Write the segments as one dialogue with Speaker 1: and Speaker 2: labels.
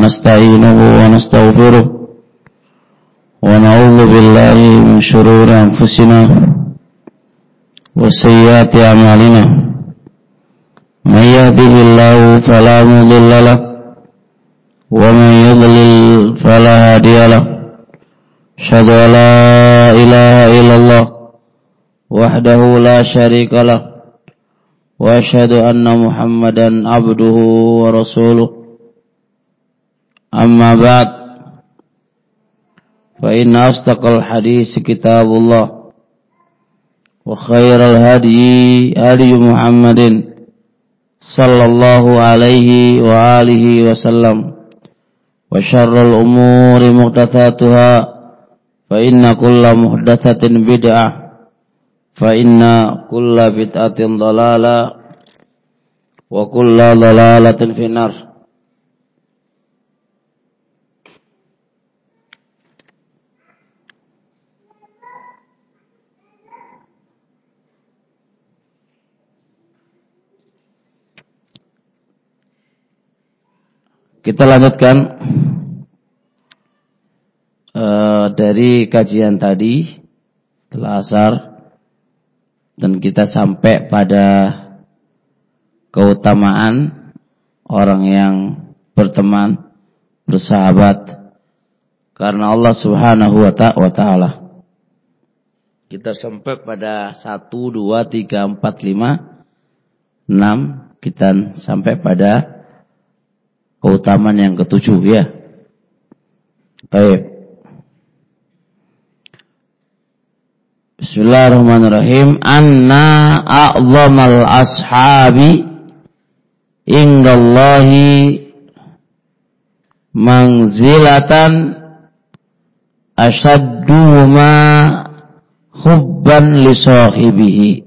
Speaker 1: ونستعينه ونستغفره ونعوذ بالله من شرور أنفسنا وسيئات أعمالنا من يهده الله فلا مضل له ومن يضلل فلا هادي له أشهد أن لا إله إلا الله وحده لا شريك له وأشهد أن محمدا عبده ورسوله أما بعد فإن أصدق الحديث كتاب الله وخير الهدي هدي محمد صلى الله عليه وآله وسلم وشر الأمور محدثاتها فإن كل محدثة بدعة فإن كل بدعة ضلالة وكل ضلالة في النار. Kita lanjutkan dari kajian tadi setelah asar, dan kita sampai pada keutamaan orang yang berteman, bersahabat karena Allah Subhanahu wa ta'ala. Kita sampai pada 1, 2, 3, 4, 5, 6. Kita sampai pada keutamaan yang ke-7 ya. Baik. Bismillahirrahmanirrahim. Anna a'zamal ashabi indallahi manzilatan ashadduhuma hubban li sahibihi.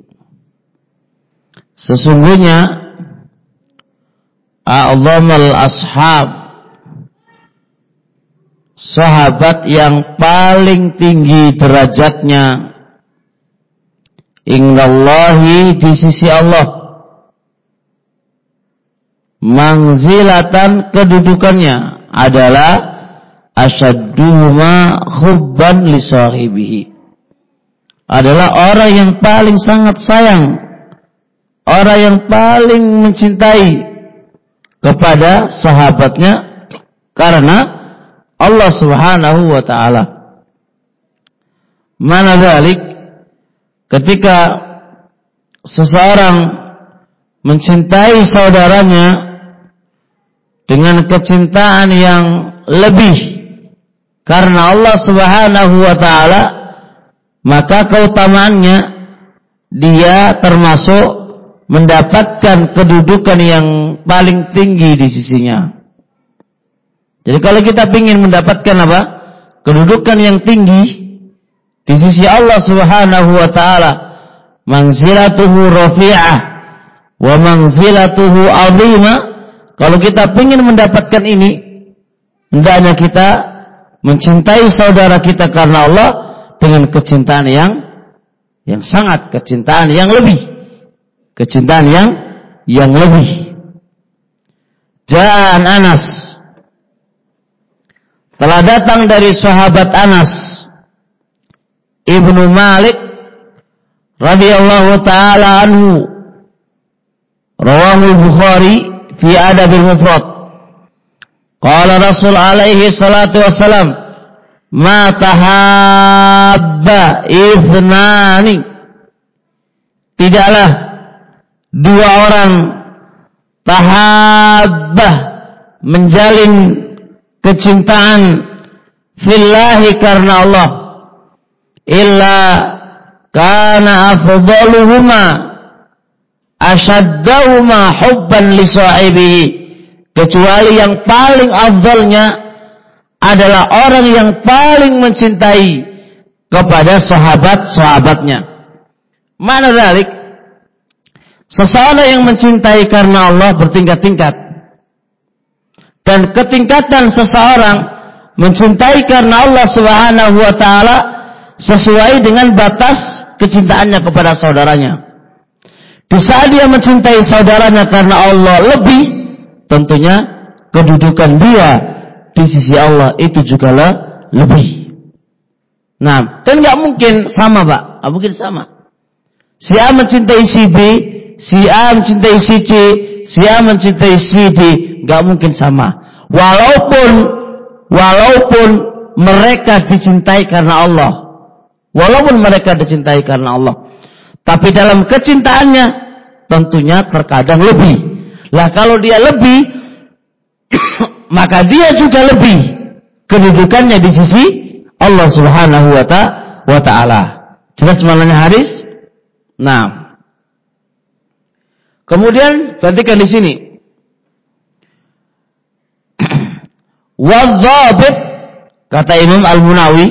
Speaker 1: Sesungguhnya a'zamal ashab, sahabat yang paling tinggi derajatnya, indallahi, di sisi Allah, manzilatan, kedudukannya adalah asyadduhuma hubban li sahibihi, adalah orang yang paling sangat sayang, orang yang paling mencintai kepada sahabatnya karena Allah Subhanahu wa ta'ala. Mana dzalik, ketika seseorang mencintai saudaranya dengan kecintaan yang lebih karena Allah Subhanahu wa ta'ala, maka keutamaannya dia termasuk mendapatkan kedudukan yang paling tinggi di sisinya. Jadi kalau kita ingin mendapatkan apa? Kedudukan yang tinggi di sisi Allah Subhanahu wa ta'ala, manzilatuhu rafi'ah wa manzilatuhu 'azimah. Kalau kita ingin mendapatkan ini, hendaknya kita mencintai saudara kita karena Allah dengan kecintaan yang sangat, kecintaan yang lebih. Kecintaan yang lebih. Ja'an Anas, telah datang dari sahabat Anas Ibnu Malik radhiyallahu taala anhu, rawahu Bukhari fi Adabil Mufrad. Qala Rasul alaihi salatu wassalam, ma tahabba ithnani, tidaklah dua orang tahabbah, menjalin kecintaan fillahi, karena Allah, illa kana afdaluhuma ashaddahuma hubban li sahibihi, kecuali yang paling afdalnya adalah orang yang paling mencintai kepada sahabat-sahabatnya. Mana dzalik? Seseorang yang mencintai karena Allah bertingkat-tingkat. Dan ketingkatan seseorang mencintai karena Allah Subhanahu wa ta'ala sesuai dengan batas kecintaannya kepada saudaranya. Di saat dia mencintai saudaranya karena Allah lebih, tentunya kedudukan dia di sisi Allah itu juga lebih. Nah, kan nggak mungkin sama, Pak. Nggak mungkin sama. Si A mencintai si B, si A mencintai si C, si A mencintai si D, nggak mungkin sama. Walaupun mereka dicintai karena Allah, tapi dalam kecintaannya tentunya terkadang lebih. Lah kalau dia lebih, maka dia juga lebih kedudukannya di sisi Allah Subhanahu wa taala. Jelas maknanya hadis? Nah. Kemudian perhatikan di sini. Wadhabit, kata Imam Al-Munawi,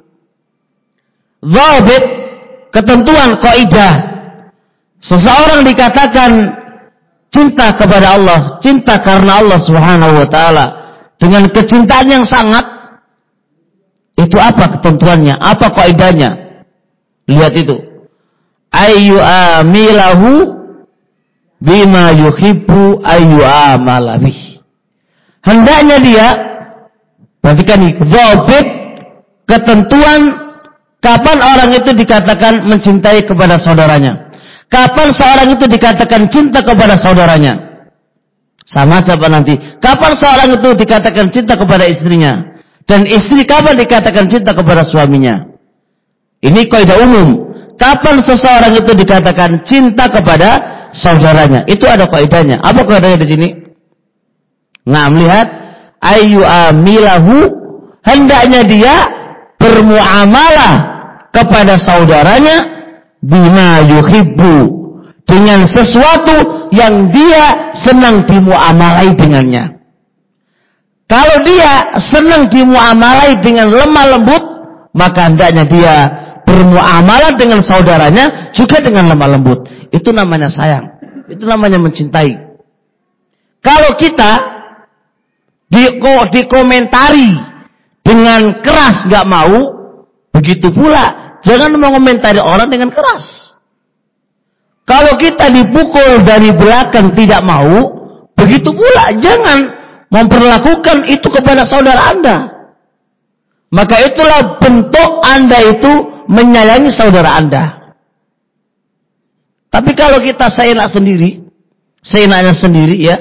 Speaker 1: dhabit, ketentuan kaidah. Seseorang dikatakan cinta kepada Allah, cinta karena Allah Subhanahu wa taala dengan kecintaan yang sangat. Itu apa ketentuannya? Apa kaidahnya? Lihat itu. Ayyu amilahu bima yuhibbu ayyu amala bih. Hendaknya dia, perhatikan ini, dhabit, ketentuan kapan orang itu dikatakan mencintai kepada saudaranya. Kapan seorang itu dikatakan cinta kepada saudaranya. Sama siapa nanti. Kapan seorang itu dikatakan cinta kepada istrinya. Dan istri kapan dikatakan cinta kepada suaminya. Ini kaidah umum. Kapan seseorang itu dikatakan cinta kepada saudaranya. Itu ada kaidahnya. Apa kaidahnya di sini? Nah, melihat ayyu amilahu, hendaknya dia bermuamalah kepada saudaranya bima yuhibbu, dengan sesuatu yang dia senang dimuamalai dengannya. Kalau dia senang dimuamalai dengan lemah lembut, maka hendaknya dia bermuamalah dengan saudaranya juga dengan lemah lembut. Itu namanya sayang. Itu namanya mencintai. Kalau kita dikomentari dengan keras gak mau, begitu pula jangan mengomentari orang dengan keras. Kalau kita dipukul dari belakang tidak mau, begitu pula jangan memperlakukan itu kepada saudara Anda. Maka itulah bentuk Anda itu menyayangi saudara Anda. Tapi kalau kita seenaknya sendiri ya,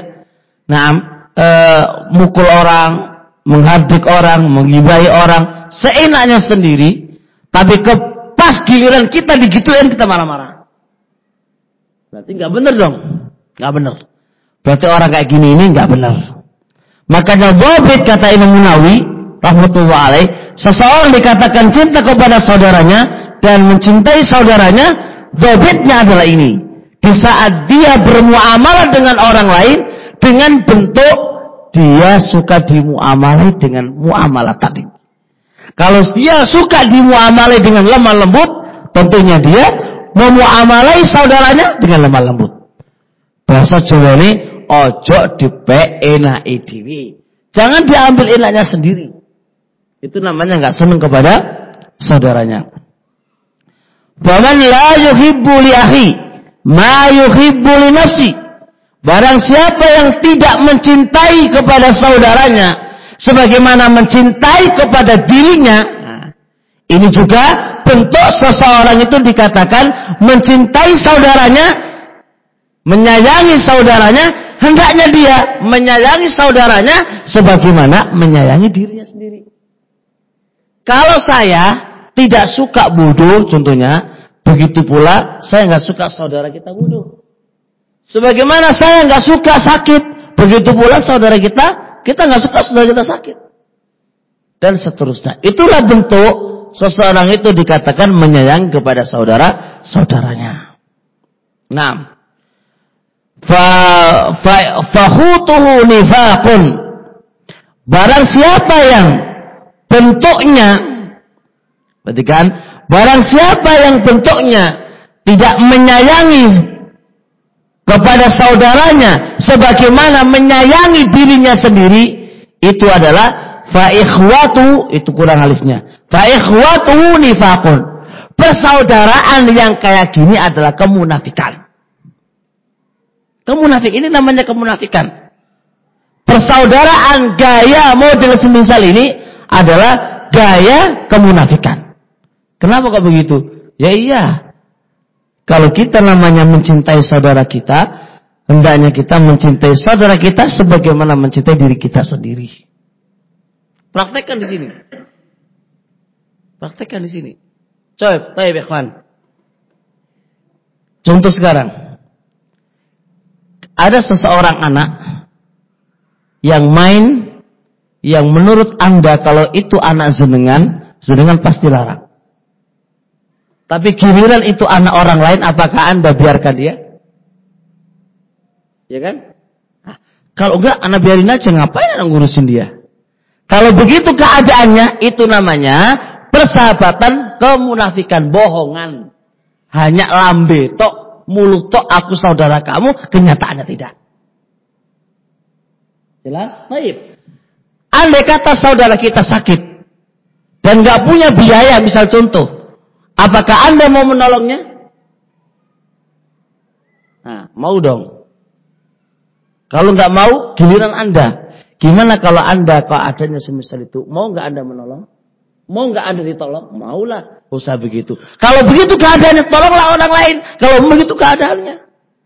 Speaker 1: mukul orang, menghardik orang, menggibahi orang, seenaknya sendiri, tapi pas giliran kita digituin kita marah-marah. Berarti nggak benar dong, nggak benar. Berarti orang kayak gini ini nggak benar. Makanya dhabit, kata Imam Munawi rahmatullah alaih, seseorang dikatakan cinta kepada saudaranya dan mencintai saudaranya, dhabitnya adalah ini. Di saat dia bermuamalah dengan orang lain dengan bentuk dia suka dimuamalai dengan muamalah tadi. Kalau dia suka dimuamalai dengan lemah lembut, tentunya dia memuamalai saudaranya dengan lemah lembut. Bahasa Jawa ini, ojo dipek enake dhewe. Jangan diambil enaknya sendiri. Itu namanya enggak senang kepada saudaranya. Faman la yuhibbu li akhi ma yuhibbu li nafsi. Barang siapa yang tidak mencintai kepada saudaranya sebagaimana mencintai kepada dirinya, ini juga bentuk seseorang itu dikatakan mencintai saudaranya, menyayangi saudaranya. Hendaknya dia menyayangi saudaranya sebagaimana menyayangi dirinya sendiri. Kalau saya tidak suka bodoh contohnya, begitu pula saya nggak suka saudara kita bodoh. Sebagaimana saya nggak suka sakit, begitu pula saudara kita nggak suka saudara kita sakit. Dan seterusnya. Itulah bentuk seseorang itu dikatakan menyayangi kepada saudaranya. Nah, fakhutuhu nifaqun. Barang siapa yang bentuknya, perhatikan, barang siapa yang bentuknya tidak menyayangi kepada saudaranya sebagaimana menyayangi dirinya sendiri, itu adalah fa ikhwatu, itu kurang alifnya, fa ikhwatuhu nifaqun. Persaudaraan yang kayak gini adalah kemunafikan. Kemunafik ini namanya kemunafikan. persaudaraan gaya model semisal ini adalah gaya kemunafikan. Kenapa kok begitu? Ya iya. Kalau kita namanya mencintai saudara kita, hendaknya kita mencintai saudara kita sebagaimana mencintai diri kita sendiri. Praktekkan di sini. Praktekkan di sini. Coba, baik ikhwan. Contoh sekarang. Ada seseorang anak yang main, yang menurut Anda kalau itu anak jenengan pasti larang. Tapi giliran itu anak orang lain, apakah Anda biarkan dia? Ya kan? Nah, kalau enggak, Anda biarin aja, ngapain Anda ngurusin dia? Kalau begitu keadaannya, itu namanya persahabatan kemunafikan, bohongan. Hanya lambe tok, mulut tok, aku saudara kamu, kenyataannya tidak. Jelas? Baik. Andai kata saudara kita sakit dan nggak punya biaya, misal contoh, apakah Anda mau menolongnya? Nah, mau dong. Kalau nggak mau, giliran Anda. Gimana kalau Anda adanya semisal itu, mau nggak Anda menolong? Mau nggak Anda ditolong? Maulah. Usah begitu. Kalau begitu keadaannya, tolonglah orang lain. Kalau begitu keadaannya.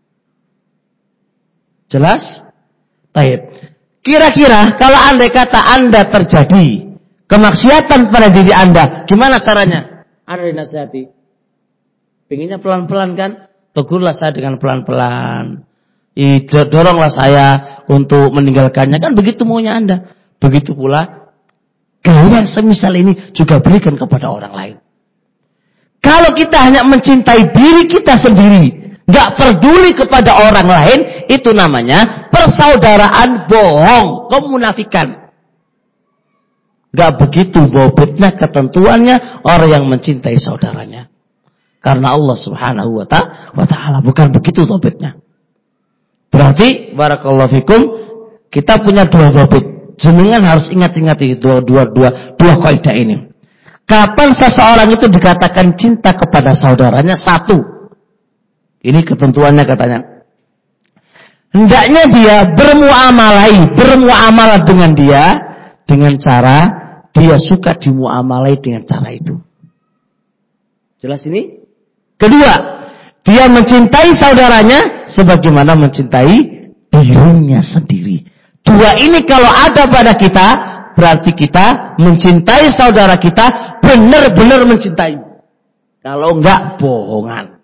Speaker 1: Jelas? Baik. Kira-kira kalau andai kata Anda terjadi kemaksiatan pada diri Anda, gimana caranya? Anda dinasihati. Pengennya pelan-pelan kan? Tegurlah saya dengan pelan-pelan. Doronglah saya untuk meninggalkannya. Kan begitu maunya Anda. Begitu pula gaya semisal ini juga berikan kepada orang lain. Kalau kita hanya mencintai diri kita sendiri, gak peduli kepada orang lain, itu namanya persaudaraan bohong, kemunafikan. Gak begitu bobotnya ketentuannya orang yang mencintai saudaranya. Karena Allah Subhanahu wa ta'ala bukan begitu bobotnya. Berarti barakallahu fikum, kita punya dua bobot. Jenengan harus ingat-ingat dua kaidah ini. Kapan seseorang itu dikatakan cinta kepada saudaranya? Satu, ini ketentuannya katanya. Hendaknya dia bermuamalah dengan dia dengan cara dia suka dimuamalai dengan cara itu. Jelas ini? Kedua, dia mencintai saudaranya sebagaimana mencintai dirinya sendiri. Dua ini kalau ada pada kita, berarti kita mencintai saudara kita, benar-benar mencintai. Kalau enggak, bohongan.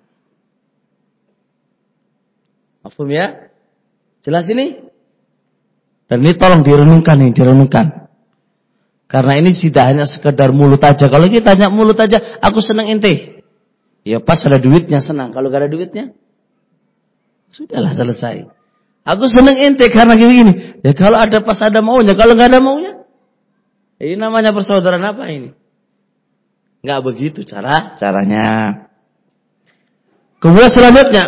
Speaker 1: Paham ya? Jelas ini? Dan ini tolong direnungkan. Karena ini tidak hanya sekedar mulut aja. Kalau kita hanya mulut aja, aku senang ente. Ya pas ada duitnya senang. Kalau gak ada duitnya, sudahlah selesai. Aku senang ente karena gini. Ya kalau ada pas ada maunya. Kalau gak ada maunya, ini namanya persaudaraan apa ini? Gak begitu caranya. Kemudian selanjutnya,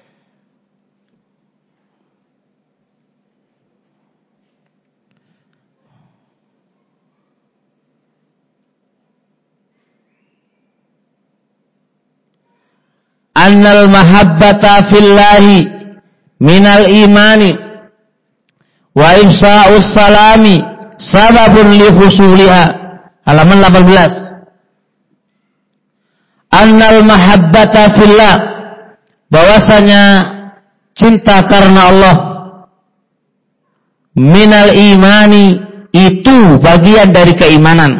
Speaker 1: annal mahabbata fillahi minal imani wa ifsa'us salami sababun li husuliha. Halaman 18. Annal mahabbata fillah, bahwasanya cinta karena Allah, minal imani, itu bagian dari keimanan.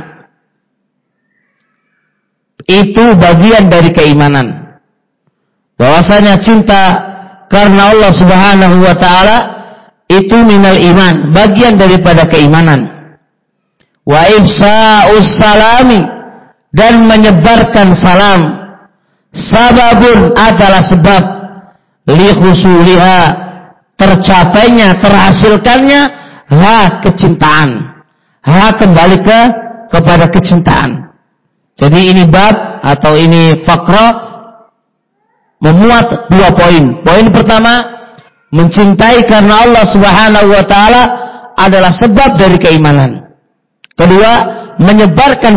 Speaker 1: Itu bagian dari keimanan. Bahwasanya cinta karena Allah Subhanahu wa ta'ala itu minal iman, bagian daripada keimanan. Wa ifsa'us salami, dan menyebarkan salam, sababun adalah sebab, li husuliha, tercapainya, terhasilkannya kecintaan. Kembali kepada kecintaan. Jadi ini bab atau ini faqra memuat dua poin. Poin pertama, mencintai karena Allah Subhanahu wa ta'ala adalah sebab dari keimanan. Kedua, menyebarkan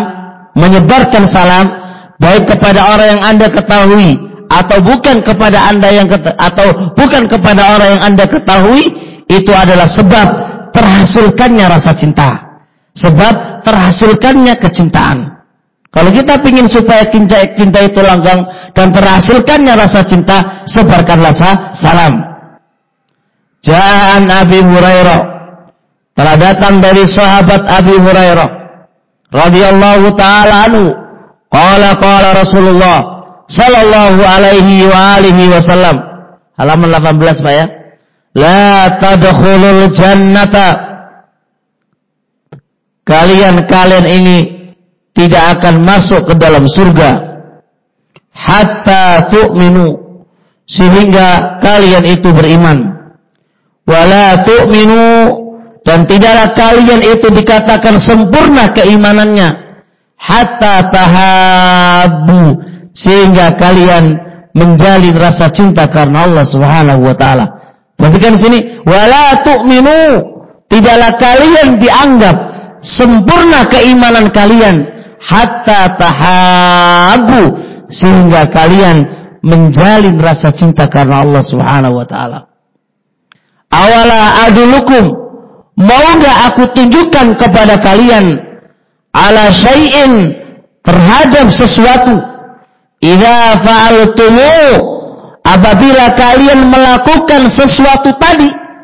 Speaker 1: salam baik kepada orang yang Anda ketahui atau bukan kepada orang yang Anda ketahui, itu adalah sebab terhasilkannya rasa cinta, sebab terhasilkannya kecintaan. Kalau kita ingin supaya cinta itu langgeng dan terhasilkannya rasa cinta, sebarkanlah salam. Ja'an Abi Hurairah, telah datang dari sahabat Abi Hurairah radhiyallahu taala anhu, qala Rasulullah sallallahu alaihi wa alihi wasallam, halaman 18 Pak ya. La tadkhulul jannata, kalian ini tidak akan masuk ke dalam surga, hatta tu'minu, sehingga kalian itu beriman. Wala tu'minu, dan tidaklah kalian itu dikatakan sempurna keimanannya, hatta tahabbu, sehingga kalian menjalin rasa cinta karena Allah Subhanahu wa taala. Perhatikan di sini, wala tu'minu, tidaklah kalian dianggap sempurna keimanan kalian, hatta tahabbu, sehingga kalian menjalin rasa cinta karena Allah Subhanahu wa taala. Awala adulukum, mau enggak aku tunjukkan kepada kalian, ala syai'in, terhadap sesuatu, idza fa'altumu, apabila kalian melakukan sesuatu tadi,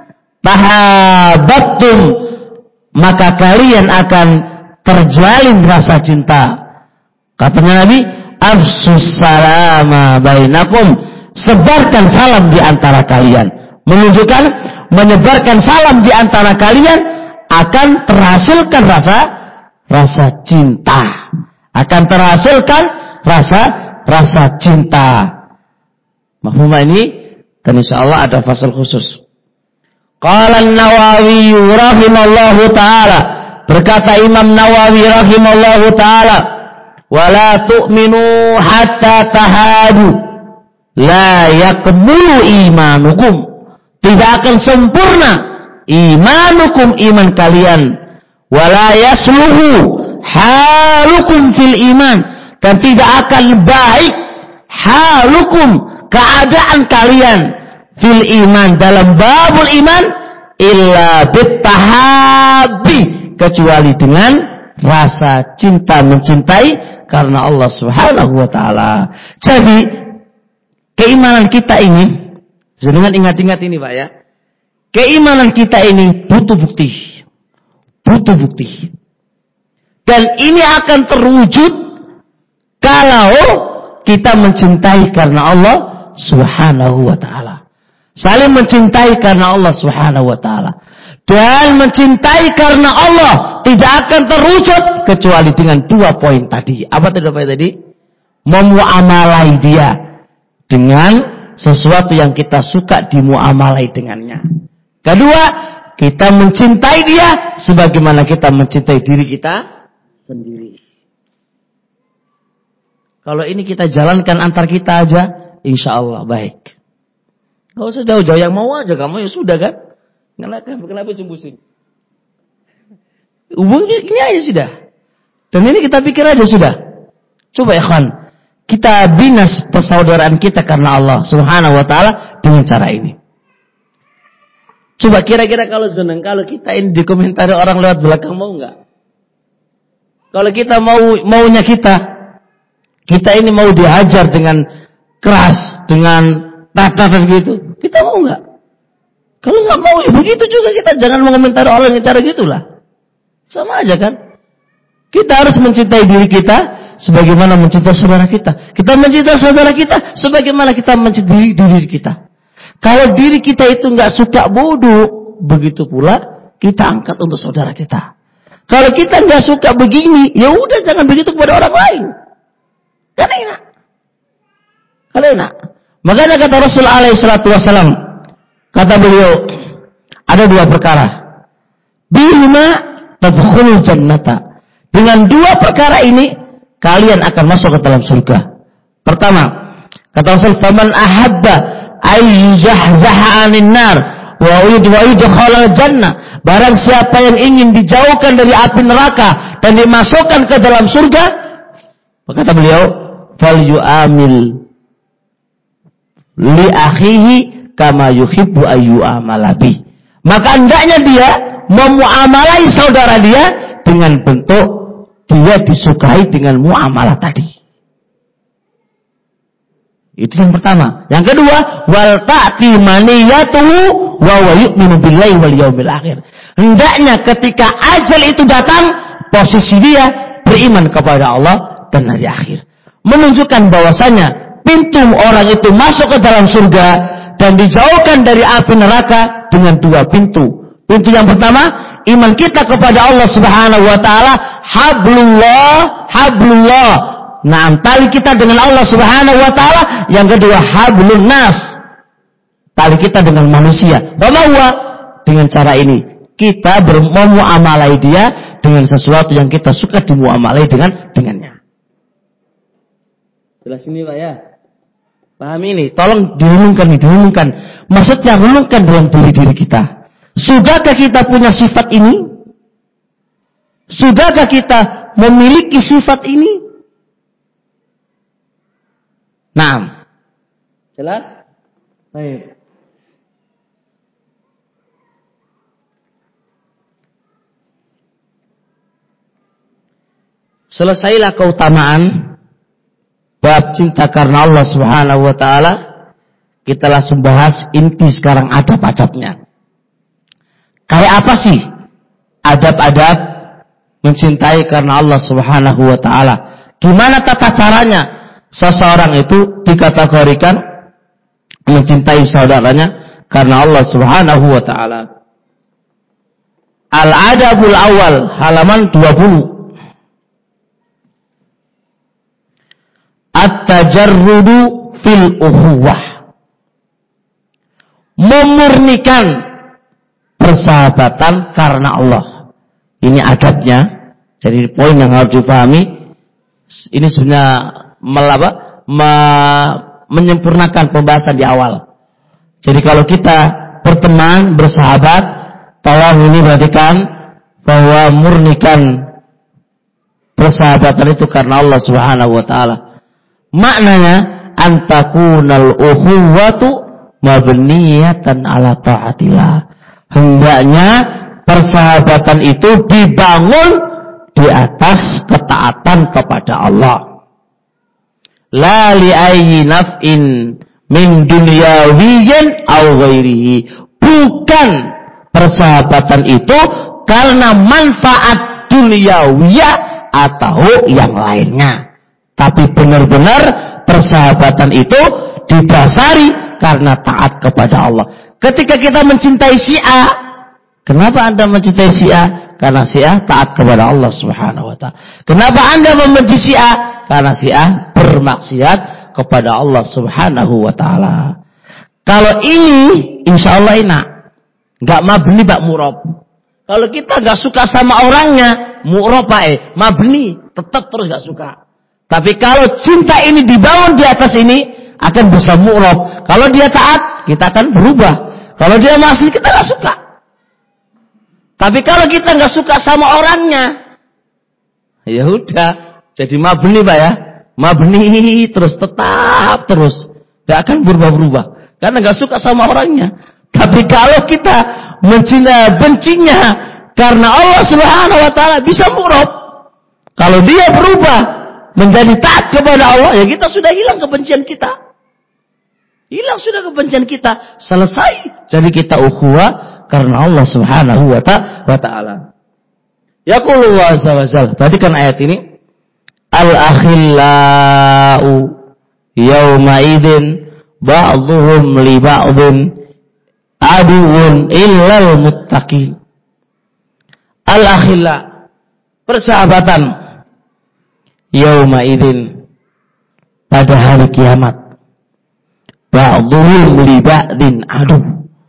Speaker 1: tahabbatum, maka kalian akan terjalin rasa cinta. Katanya Nabi, afsus salama bainakum, sebarkan salam di antara kalian. Menunjukkan menyebarkan salam di antara kalian akan terhasilkan rasa cinta. Akan terhasilkan rasa cinta. Mafhumah ini, dan insyaallah ada fasal khusus. Qala an-Nawawi rahimallahu ta'ala, berkata Imam Nawawi rahimallahu ta'ala, wala tu'minu hatta tahadu, la yakmulu imanukum, tidak akan sempurna imanukum, iman kalian, wala yasluhu halukum fil iman, dan tidak akan baik halukum, keadaan kalian, fil iman, dalam babul iman, illa bittahabbi, kecuali dengan rasa cinta, mencintai karena Allah Subhanahu wa taala. Jadi keimanan kita ini, jangan ingat-ingat ini Pak ya, keimanan kita ini butuh bukti, dan ini akan terwujud kalau kita mencintai karena Allah Subhanahu wa ta'ala. Saling mencintai karena Allah Subhanahu wa ta'ala. Dan mencintai karena Allah tidak akan terwujud kecuali dengan 2 poin tadi. Apa tadi poin tadi? Memuamalai dia dengan sesuatu yang kita suka, dimuamalai dengannya. Kedua, kita mencintai dia sebagaimana kita mencintai diri kita sendiri. Kalau ini kita jalankan antar kita aja, insya Allah baik. Gak usah jauh-jauh, yang mau aja kamu ya sudah kan. Kenapa sembunyi? Ini aja sudah. Dan ini kita pikir aja sudah. Coba ya kawan, kita bina persaudaraan kita karena Allah Subhanahu wa taala dengan cara ini. Coba kira-kira kalau senang, kalau kita ini dikomentari orang lewat belakang, mau enggak? Kalau kita maunya kita ini mau dihajar dengan keras, dengan tatapan gitu, kita mau enggak? Kalau enggak mau, ya begitu juga kita jangan mengomentari orang dengan cara gitulah. Sama aja kan? Kita harus mencintai diri kita sebagaimana mencintai saudara kita. Kita mencintai saudara kita sebagaimana kita mencintai diri kita. Kalau diri kita itu enggak suka bodoh, begitu pula kita angkat untuk saudara kita. Kalau kita enggak suka begini, ya udah jangan begitu kepada orang lain. Kan enak. Kalau enak. Makanya kata Rasulullah SAW, kata beliau, ada 2 perkara. Bihima tadkhulul jannata. Dengan 2 perkara ini, kalian akan masuk ke dalam surga. Pertama, kata Rasul, faman ahabba ayyuzahzaha 'anil nar wa yudkhalal jannah. Barang siapa yang ingin dijauhkan dari api neraka dan dimasukkan ke dalam surga, kata beliau, falyu'amil li akhihi kama yuhibbu ayyu'amala bih. Maka hendaknya dia memuamalai saudara dia dengan bentuk dia disukai dengan muamalah tadi. Itu yang pertama. Yang kedua, wal ta'ti maniyatuhu wa huwa yu'minu billahi wal yaumil akhir. Hendaknya ketika ajal itu datang, posisi dia beriman kepada Allah dan hari akhir. Menunjukkan bahwasanya pintu orang itu masuk ke dalam surga dan dijauhkan dari api neraka dengan dua pintu. Pintu yang pertama, iman kita kepada Allah Subhanahu wa taala, hablullah. Nah, tali kita dengan Allah Subhanahu wa taala. Yang kedua, hablun nas. Tali kita dengan manusia. Bahwa dengan cara ini kita memuamalai dia dengan sesuatu yang kita suka dimuamalai dengannya. Jelas ini Pak ya? Paham ini? Tolong direnungkan. Maksudnya renungkan dalam diri kita. Sudahkah kita punya sifat ini? Sudahkah kita memiliki sifat ini? Naam. Jelas? Baik. Selesailah keutamaan bab cinta karena Allah Subhanahu wa taala. Kita langsung bahas inti sekarang adab-adabnya. Kayak apa sih adab-adab mencintai karena Allah Subhanahu wa taala? Gimana tata caranya seseorang itu dikategorikan mencintai saudaranya karena Allah Subhanahu wa taala? Al-Adabul Awal halaman 20. At-tajarrudu fil ukhuwah. Memurnikan persahabatan karena Allah. Ini adabnya. Jadi poin yang harus dipahami. Ini sebenarnya menyempurnakan pembahasan di awal. Jadi kalau kita berteman, bersahabat, tolong ini perhatikan bahwa murnikan persahabatan itu karena Allah Subhanahu wa taala. Maknanya antakunal ukhuwatu mabniyatan ala ta'atillah. Hendaknya persahabatan itu dibangun di atas ketaatan kepada Allah. La li ayyi naf'in min dunyawiyyin aw ghairihi. Bukan persahabatan itu karena manfaat dunyawiyah atau yang lainnya. Tapi benar-benar persahabatan itu didasari karena taat kepada Allah. Ketika kita mencintai si A, kenapa Anda mencintai si A? Karena si A taat kepada Allah Subhanahu wa taala. Kenapa Anda membenci si A? Karena si A bermaksiat kepada Allah Subhanahu wa taala. Kalau ini insya Allah enak. Enggak mabni Pak Murob. Kalau kita enggak suka sama orangnya, mu'rob Pak mabni, tetap terus enggak suka. Tapi kalau cinta ini dibangun di atas ini, akan bisa mu'rob. Kalau dia taat, kita akan berubah. Kalau dia masih, kita gak suka. Tapi kalau kita gak suka sama orangnya, ya udah, jadi mabni Pak ya. Mabni terus, tetap terus. Gak akan berubah-berubah. Karena gak suka sama orangnya. Tapi kalau kita bencinya karena Allah Subhanahu wa taala, bisa mu'rob. Kalau dia berubah menjadi taat kepada Allah, ya kita sudah hilang kebencian kita. Hilang sudah kebencian kita. Selesai. Jadi kita ukhuwah karena Allah Subhanahu wa ta'ala. Yaqulu azza wa jalla. Perhatikan ayat ini. Al-akhillau yawma idin ba'dhuhum li ba'dhin aduun illal muttaqin. Al-akhilla, persahabatan yauma idzin, pada hari kiamat, ba'dhum li ba'din adu,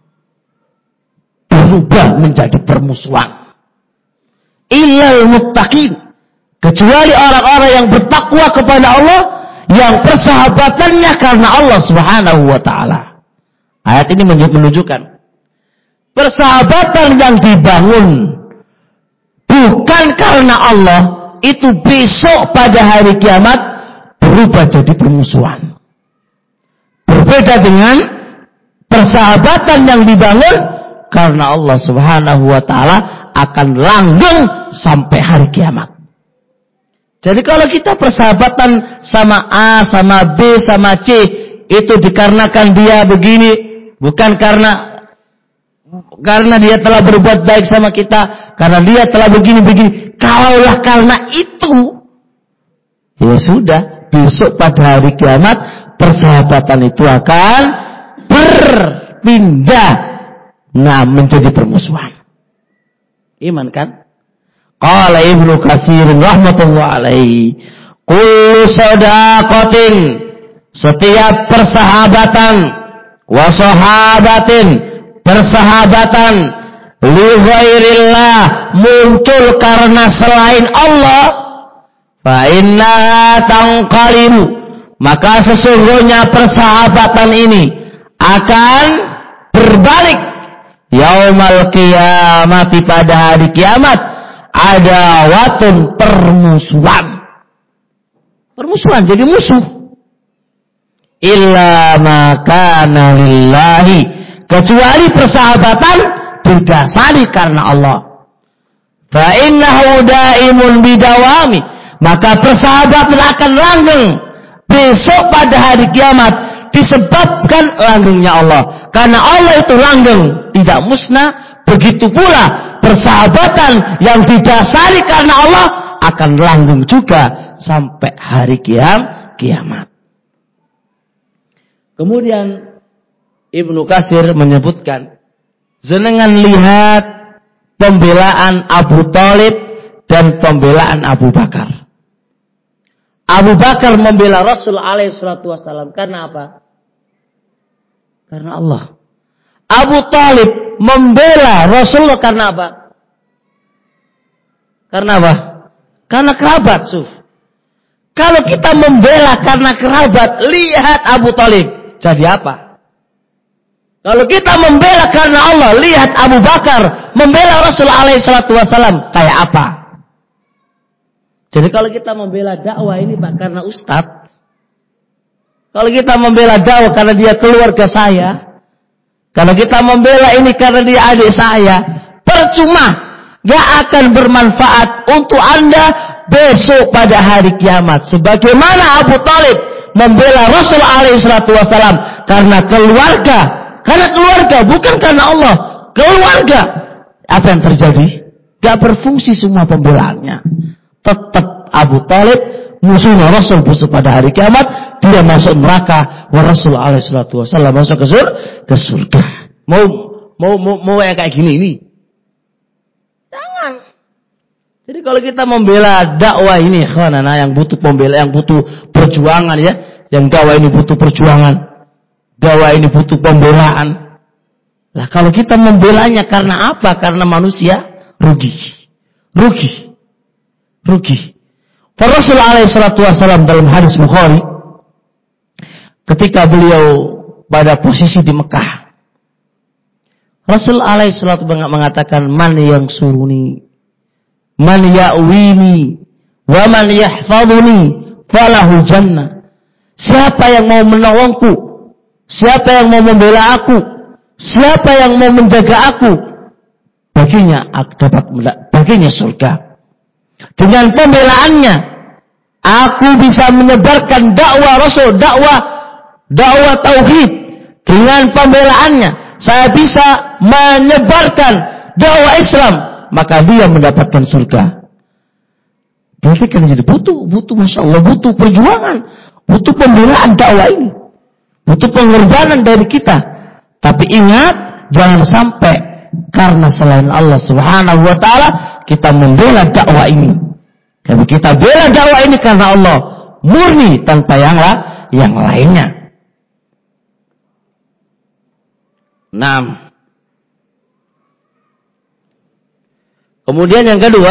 Speaker 1: berubah menjadi permusuhan. Illal muttaqin, kecuali orang-orang yang bertakwa kepada Allah, yang persahabatannya karena Allah Subhanahu wa taala. Ayat ini menunjukkan persahabatan yang dibangun bukan karena Allah, itu besok pada hari kiamat berubah jadi permusuhan. Berbeda dengan persahabatan yang dibangun karena Allah Subhanahu wa taala akan langgeng sampai hari kiamat. Jadi kalau kita persahabatan sama A, sama B, sama C, itu dikarenakan dia begini, bukan karena dia telah berbuat baik sama kita, karena dia telah begini-begini. Kalaulah karena itu, ya sudah, besok pada hari kiamat persahabatan itu akan berpindah menjadi permusuhan. Iman kan? Qala Ibnu Katsir rahmatullah alaihi, kullu shadaqatin, setiap persahabatan, wa sahabatin, persahabatan, li ghairillah, muncul karena selain Allah, fa inna tanqalibu, maka sesungguhnya persahabatan ini akan berbalik yaumal qiyamati, pada hari kiamat, ada watun permusuhan jadi musuh. Illa ma kana lillahi, kecuali persahabatan didasari karena Allah. Fa innahu daimun bidawami, maka persahabatan akan langgeng besok pada hari kiamat disebabkan langgengnya Allah. Karena Allah itu langgeng, tidak musnah. Begitu pula persahabatan yang didasari karena Allah akan langgeng juga sampai hari kiamat. Kemudian Ibnu Katsir menyebutkan, jenengan lihat pembelaan Abu Thalib dan pembelaan Abu Bakar. Abu Bakar membela Rasul alaihi salatu wasallam karena apa? Karena Allah. Abu Thalib membela Rasulullah karena apa? Karena apa? Karena kerabat, Suf. Kalau kita membela karena kerabat, lihat Abu Thalib jadi apa? Kalau kita membela karena Allah, lihat Abu Bakar membela Rasul alaihi salatu wasallam kayak apa? Jadi kalau kita membela dakwah ini Pak karena ustadz, kalau kita membela dakwah karena dia keluarga saya, kalau kita membela ini karena dia adik saya, percuma, gak akan bermanfaat untuk Anda besok pada hari kiamat. Sebagaimana Abu Thalib membela Rasul alaihi salatu wasallam karena keluarga, bukan karena Allah, keluarga. Apa yang terjadi? Gak berfungsi semua pembelaannya. Tetap Abu Thalib musuhnya Rasul besok pada hari kiamat, dia masuk neraka, wa Rasul alaihi salatu wasallam masuk ke surga. Mau yang kayak gini ini? Jangan. Jadi kalau kita membela dakwah ini, ikhwanana, yang butuh pembela, yang butuh perjuangan ya, yang dakwah ini butuh perjuangan, dakwah ini butuh pembelaan. Lah kalau kita membelanya karena apa? Karena manusia, rugi. Rasul alaihi salatu wasallam dalam hadis Bukhari, ketika beliau pada posisi di Mekah, Rasul alaihi salatu mengatakan, man yang suruni, man ya'wini, wa man yahfadhuni, falahu jannah. Siapa yang mau menolongku, siapa yang mau membela aku, siapa yang mau menjaga aku, baginya surga. Dengan pembelaannya, aku bisa menyebarkan dakwah Rasul, dakwah tauhid. Dengan pembelaannya, saya bisa menyebarkan dakwah Islam, maka dia mendapatkan surga. Berarti kan jadi butuh, masya Allah, butuh perjuangan, butuh pembelaan dakwah ini, butuh pengorbanan dari kita. Tapi ingat, jangan sampai karena selain Allah Subhanahu wa taala kita membela dakwah ini. Kalau kita bela dakwah ini karena Allah, murni tanpa yang lainnya. 6. Kemudian yang kedua,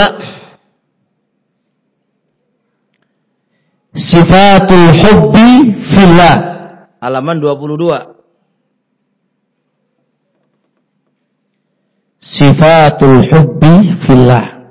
Speaker 1: sifatul hubbi fillah, halaman 22. Sifatul hubbi fillah.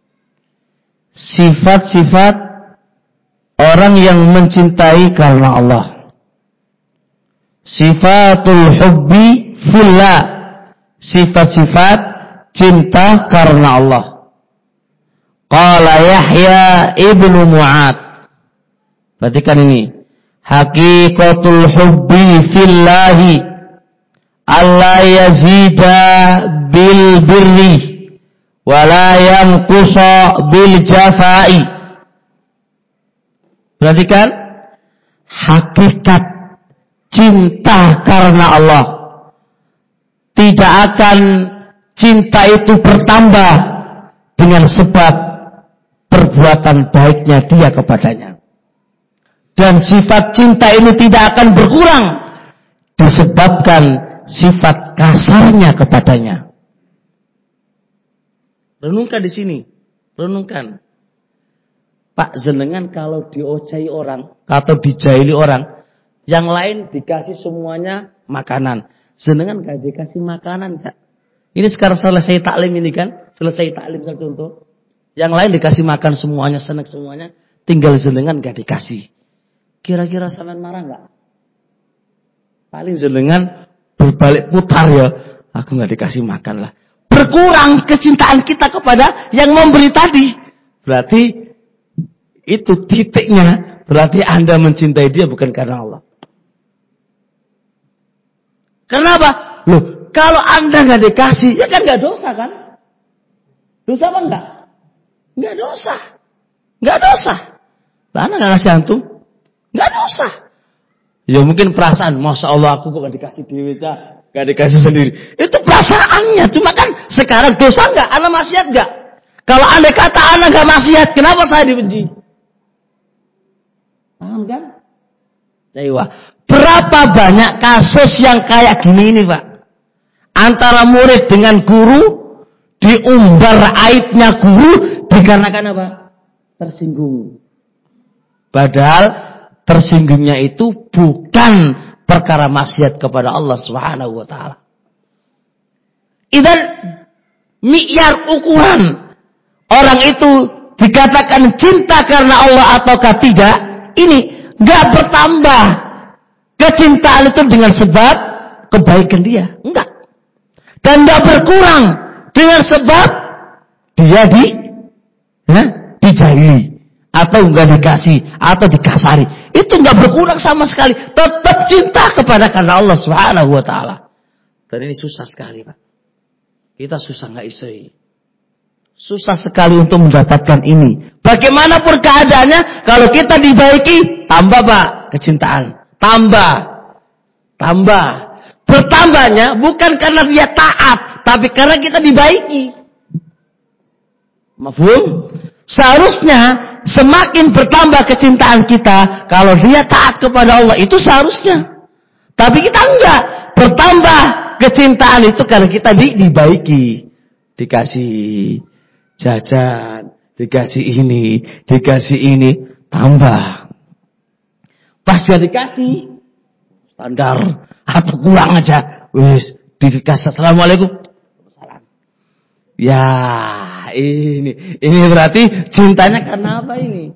Speaker 1: Sifat-sifat orang yang mencintai karena Allah. Sifatul hubbi fillah, sifat-sifat cinta karena Allah. Qala Yahya ibnu Mu'ad. Perhatikan ini. Haqiqatul hubbi fillahi alla yazida bil birri wa la yanqusa bil jafai. Perhatikan. Hakikat cinta karena Allah. Tidak akan cinta itu bertambah dengan sebab perbuatan baiknya dia kepadanya. Dan sifat cinta ini tidak akan berkurang disebabkan sifat kasarnya kepadanya. Renungkan di sini. Renungkan. Pak, jenengan kalau diocahi orang atau dijaili orang, yang lain dikasih semuanya makanan. Jenengan gak dikasih makanan, Cak. Ini sekarang selesai taklim ini kan? Selesai taklim contoh. Yang lain dikasih makan semuanya, senang semuanya. Tinggal jenengan gak dikasih. Kira-kira sampean marah gak? Paling jenengan berbalik putar ya. Aku gak dikasih makan lah. Berkurang kecintaan kita kepada yang memberi tadi. Berarti itu titiknya. Berarti Anda mencintai dia bukan karena Allah. Kenapa? Loh, kalau Anda gak dikasih, ya kan gak dosa kan? Dosa apa enggak? Enggak dosa. Enggak dosa. Lah Anda gak ngasih antum? Enggak dosa. Ya mungkin perasaan, Masya Allah aku kok gak dikasih dewe, gak dikasih sendiri. Itu perasaannya. Cuma kan sekarang dosa enggak? Anda maksiat enggak? Kalau Anda kata Anda gak maksiat, kenapa saya dibenci? Paham kan? Dewa. Berapa banyak kasus yang kayak gini ini, Pak? Antara murid dengan guru, diumbar aibnya guru, dikarenakan apa? Tersinggung. Padahal tersinggungnya itu bukan perkara maksiat kepada Allah Subhanahu wa taala. Idan mi'yar ukuran orang itu dikatakan cinta karena Allah ataukah tidak, ini enggak bertambah kecintaan itu dengan sebab kebaikan dia, enggak. Dan enggak berkurang dengan sebab dia dijaili atau enggak dikasih atau dikasari. Itu enggak berkurang sama sekali. Tetap cinta kepada karena Allah Subhanahu wa taala. Dan ini susah sekali, Pak. Kita susah enggak isoi. Susah sekali untuk mendapatkan ini. Bagaimanapun keadaannya, kalau kita dibaiki, tambah Pak kecintaan. Tambah. Bertambahnya bukan karena dia taat, tapi karena kita dibaiki. Mafhum? Seharusnya semakin bertambah kecintaan kita kalau dia taat kepada Allah, itu seharusnya. Tapi kita enggak. Bertambah kecintaan itu karena kita dibaiki. Dikasih jajan, dikasih ini, tambah. Pas dia dikasih standar atau kurang aja, wis dikasih assalamualaikum. Ya, ini berarti cintanya karena apa ini?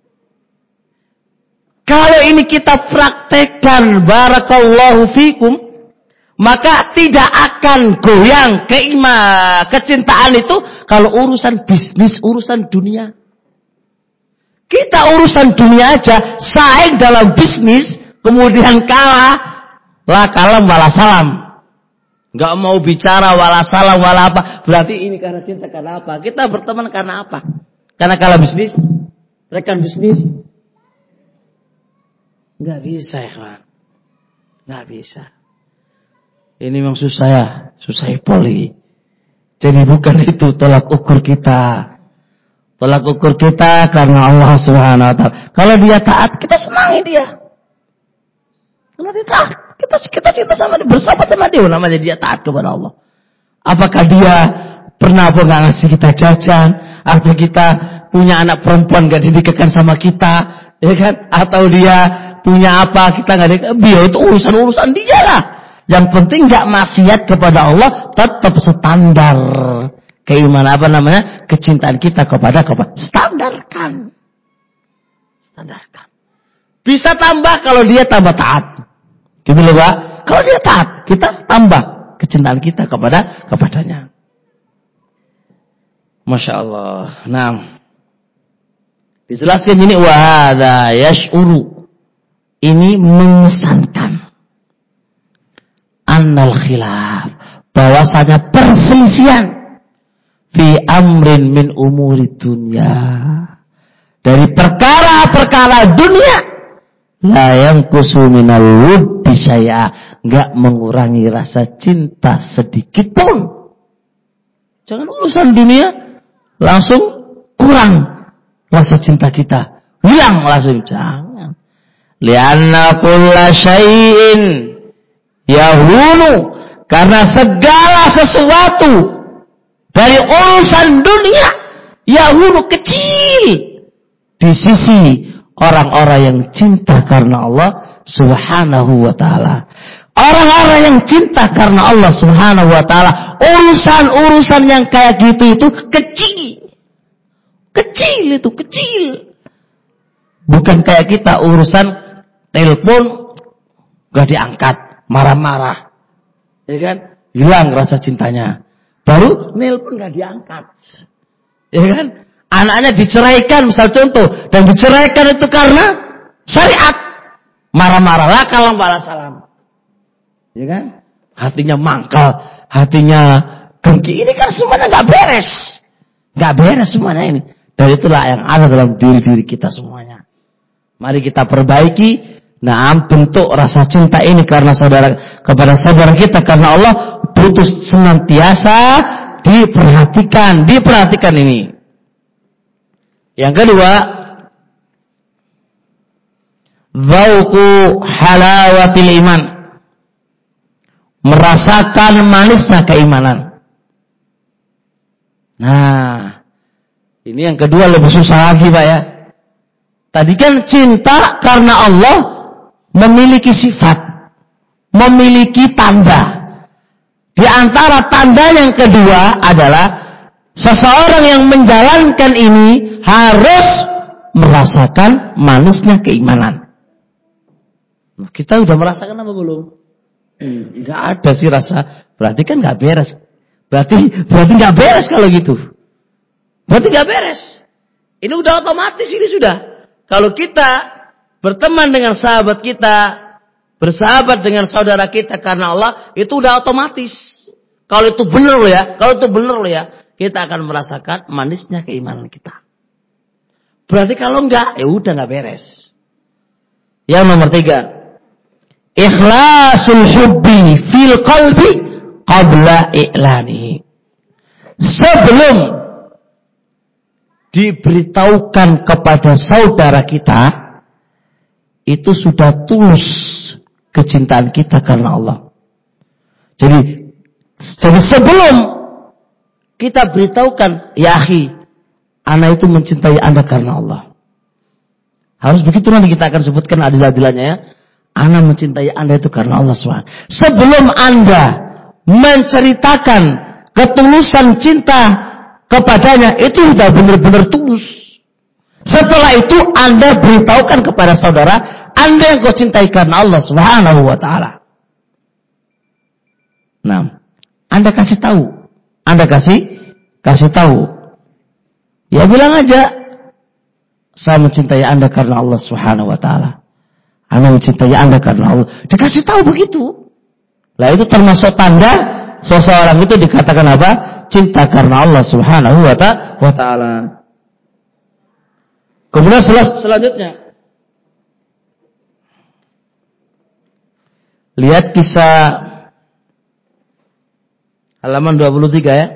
Speaker 1: Kalau ini kita praktekkan, barakallahu fikum, maka tidak akan goyang kecintaan itu kalau urusan bisnis, urusan dunia. Kita urusan dunia aja, saing dalam bisnis, kemudian kalah, la kalam wala salam. Enggak mau bicara wala salam wala apa. Berarti ini karena cinta karena apa? Kita berteman karena apa? Karena kalah bisnis? Rekan bisnis? Enggak bisa ya, kawan. Enggak bisa. Ini memang susah ya, susah poli. Jadi bukan itu tolak ukur kita. Tolak ukur kita karena Allah Subhanahu wa taala. Kalau dia taat, kita senangi dia. Kalau dia taat, kita cinta sama dia, bersahabat sama dia, namanya dia taat kepada Allah. Apakah dia pernah enggak ngasih kita jajan, atau kita punya anak perempuan enggak didikatkan sama kita, ya kan? Atau dia punya apa, kita enggak dikasih, dia itu urusan dia lah. Yang penting enggak maksiat kepada Allah, tetap standar. Keimanan kecintaan kita kepada standarkan. Bisa tambah kalau dia tambah taat. Gitu loh, Pak. Kalau dia taat, kita tambah kecintaan kita kepadanya. Masya Allah. Nah, dijelaskan ini wa hadza yash'uru. Ini mengesankan annal khilaf, bahwasanya perselisihan fi amrin min umuri dunya, dari perkara-perkara dunia, la yanqusu minal wuddi syai'a, enggak mengurangi rasa cinta sedikit pun. Jangan urusan dunia langsung kurang rasa cinta kita, hilang langsung, jangan. Lianna kulla syai'in yahunu, karena segala sesuatu dari urusan dunia yahunu, kecil di sisi orang-orang yang cinta karena Allah Subhanahu wa ta'ala. Orang-orang yang cinta karena Allah Subhanahu wa ta'ala, urusan-urusan yang kayak gitu itu kecil. Kecil itu, kecil. Bukan kayak kita urusan telepon gak diangkat, marah-marah. Ya kan? Hilang rasa cintanya. Baru nelpon gak diangkat. Ya kan? Anaknya diceraikan, misal contoh, dan diceraikan itu karena syariat. Marah-marah lah kalam balas salam. Ya kan? Hatinya mangkal, hatinya dengki. Ini kan semuanya gak beres. Gak beres semuanya ini. Dan itulah yang ada dalam diri-diri kita semuanya. Mari kita perbaiki. Nah, bentuk rasa cinta ini karena kepada saudara kita karena Allah butuh senantiasa diperhatikan ini. Yang kedua, dzauqu halawatil iman, merasakan manisnya keimanan. Nah, ini yang kedua lebih susah lagi, Pak ya. Tadi kan cinta karena Allah memiliki sifat, memiliki tanda. Di antara tanda yang kedua adalah seseorang yang menjalankan ini harus merasakan manisnya keimanan. Kita udah merasakan apa belum? Enggak ada sih rasa. Berarti kan enggak beres. Berarti enggak beres kalau gitu. Berarti enggak beres. Ini udah otomatis, ini sudah. Kalau kita berteman dengan sahabat kita, bersahabat dengan saudara kita karena Allah, itu udah otomatis. Kalau itu benar loh ya, kita akan merasakan manisnya keimanan kita. Berarti kalau enggak, ya udah enggak beres. Yang nomor 3, ikhlasul hubbi fil qalbi qabla i'lanihi. Sebelum diberitahukan kepada saudara kita, itu sudah tulus kecintaan kita karena Allah. Jadi sebelum kita beritahukan, ya akhi, ana itu mencintai anda karena Allah. Harus begitu, nanti kita akan sebutkan adilah-adilahnya ya. Ana mencintai anda itu karena Allah SWT. Sebelum anda menceritakan ketulusan cinta kepadanya, itu sudah benar-benar tulus. Setelah itu anda beritahukan kepada saudara, anda yang kau cintai karena Allah Subhanahu wa ta'ala. Nah, anda kasih tahu. Anda kasih tahu. Ya bilang aja, saya mencintai anda karena Allah Subhanahu wa ta'ala. Anda mencintai anda karena Allah. Dikasih tahu begitu. Lah itu termasuk tanda seseorang itu dikatakan apa? Cinta karena Allah Subhanahu wa ta'ala. Kemudian selanjutnya, lihat kisah halaman 23 ya.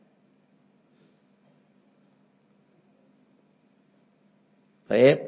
Speaker 1: Baik.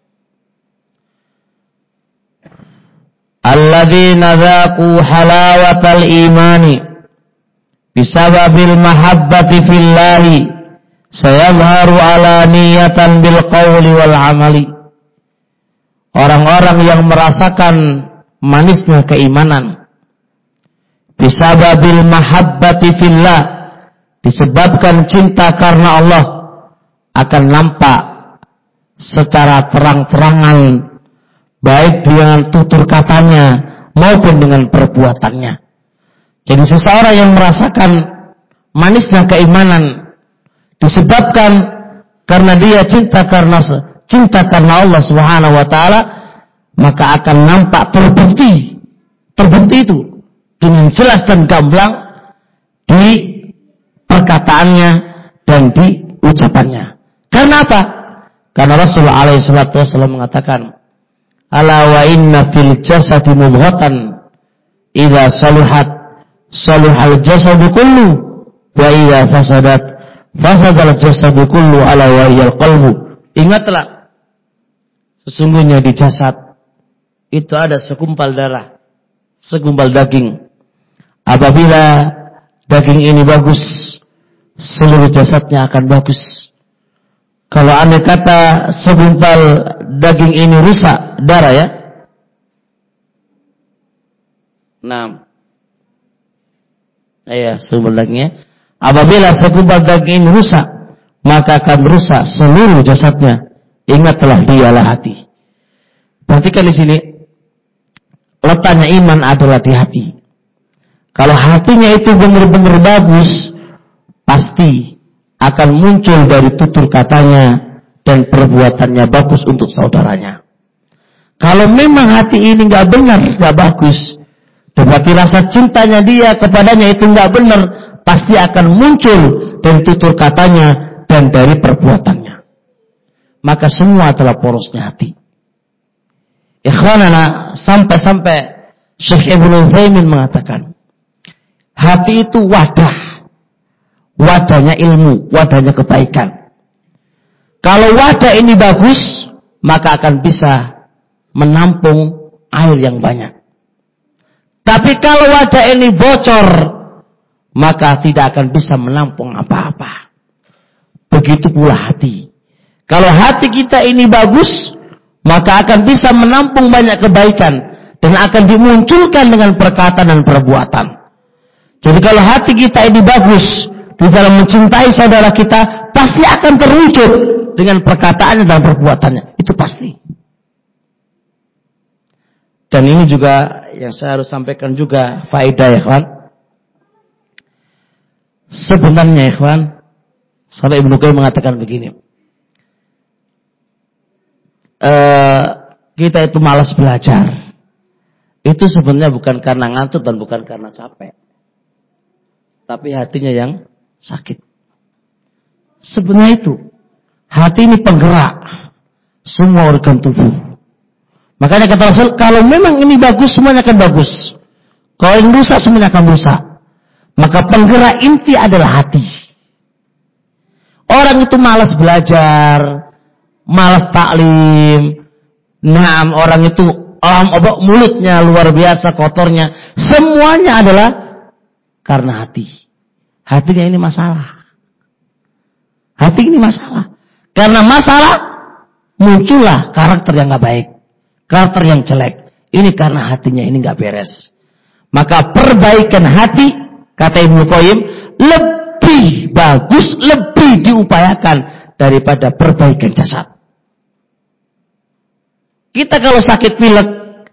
Speaker 1: Alladzina dzaqu halawatal imani bisababil mahabbati fillahi sayadharu alaniyatan bil qawli wal amali. Orang-orang yang merasakan manisnya keimanan bisababil mahabbati fillah, disebabkan cinta karena Allah, akan nampak secara terang-terangan, baik dengan tutur katanya maupun dengan perbuatannya. Jadi seseorang yang merasakan manisnya keimanan disebabkan karena dia cinta karena Allah Subhanahu wa taala, maka akan nampak terbukti itu dengan jelas dan gamblang di perkataannya dan di ucapannya. Karena apa? Karena Rasulullah alaihi salatu wasallam mengatakan, "Ala wa inna fil jasadi mudghatan idza saluhat saluhal jasadu kullu wa idza fasadat fasadal jasadu kullu ala wa hiyal qalbu." Ingatlah, sesungguhnya di jasad itu ada segumpal darah, segumpal daging. Apabila daging ini bagus, seluruh jasadnya akan bagus. Kalau andai kata segumpal daging ini rusak, darah ya. Nah, segumpal dagingnya. Apabila segumpal daging ini rusak, maka akan rusak seluruh jasadnya. Ingatlah dialah hati. Perhatikan di sini, letaknya iman adalah di hati. Kalau hatinya itu benar-benar bagus, pasti akan muncul dari tutur katanya dan perbuatannya bagus untuk saudaranya. Kalau memang hati ini nggak benar, nggak bagus, berarti rasa cintanya dia kepadanya itu nggak benar, pasti akan muncul dari tutur katanya dan dari perbuatannya. Maka semua adalah porosnya hati. Ikhwanana, sampai-sampai Syekh Ibnu Utsaimin mengatakan, hati itu wadahnya ilmu, wadahnya kebaikan. Kalau wadah ini bagus, maka akan bisa menampung air yang banyak. Tapi kalau wadah ini bocor, maka tidak akan bisa menampung apa-apa. Begitu pula hati. Kalau hati kita ini bagus, maka akan bisa menampung banyak kebaikan dan akan dimunculkan dengan perkataan dan perbuatan. Jadi kalau hati kita ini bagus di dalam mencintai saudara kita, pasti akan terwujud dengan perkataannya dan perbuatannya. Itu pasti. Dan ini juga yang saya harus sampaikan juga faedah ya kawan. Sebenarnya ya kawan, sampai Ibnu Qayyim mengatakan begini. Kita itu malas belajar. Itu sebenarnya bukan karena ngantuk dan bukan karena capek. Tapi hatinya yang sakit. Sebenarnya itu. Hati ini penggerak semua organ tubuh. Makanya kata Rasul, kalau memang ini bagus, semuanya akan bagus. Kalau ini rusak, semuanya akan rusak. Maka penggerak inti adalah hati. Orang itu malas belajar, malas taklim. Nah, orang itu mulutnya luar biasa kotornya. Semuanya adalah karena hati. Hatinya ini masalah. Hati ini masalah. Karena masalah muncullah karakter yang gak baik. Karakter yang jelek. Ini karena hatinya ini gak beres. Maka perbaikan hati, kata Ibnu Qayyim, lebih bagus, lebih diupayakan daripada perbaikan jasad. Kita kalau sakit pilek,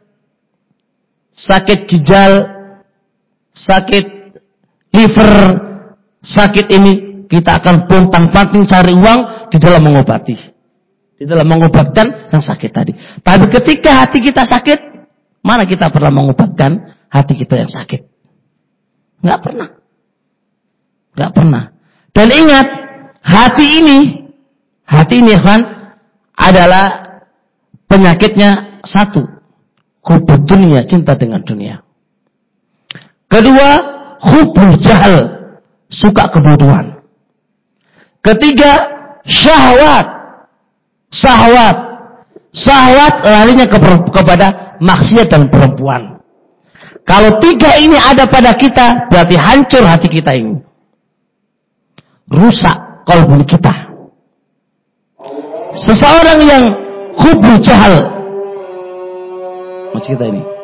Speaker 1: sakit ginjal, sakit liver, sakit ini, kita akan pontang-panting cari uang di dalam mengobati. Di dalam mengobatkan yang sakit tadi. Tapi ketika hati kita sakit, mana kita pernah mengobatkan hati kita yang sakit? Nggak pernah. Nggak pernah. Dan ingat, hati ini kan adalah penyakitnya satu, hubud dunia, cinta dengan dunia. Kedua, hubul jahal, suka kebodohan. Ketiga, syahwat larinya kepada maksiat dan perempuan. Kalau tiga ini ada pada kita, berarti hancur hati kita ini. Rusak qalbu kita. Seseorang yang hubul jahal, masih kita ini.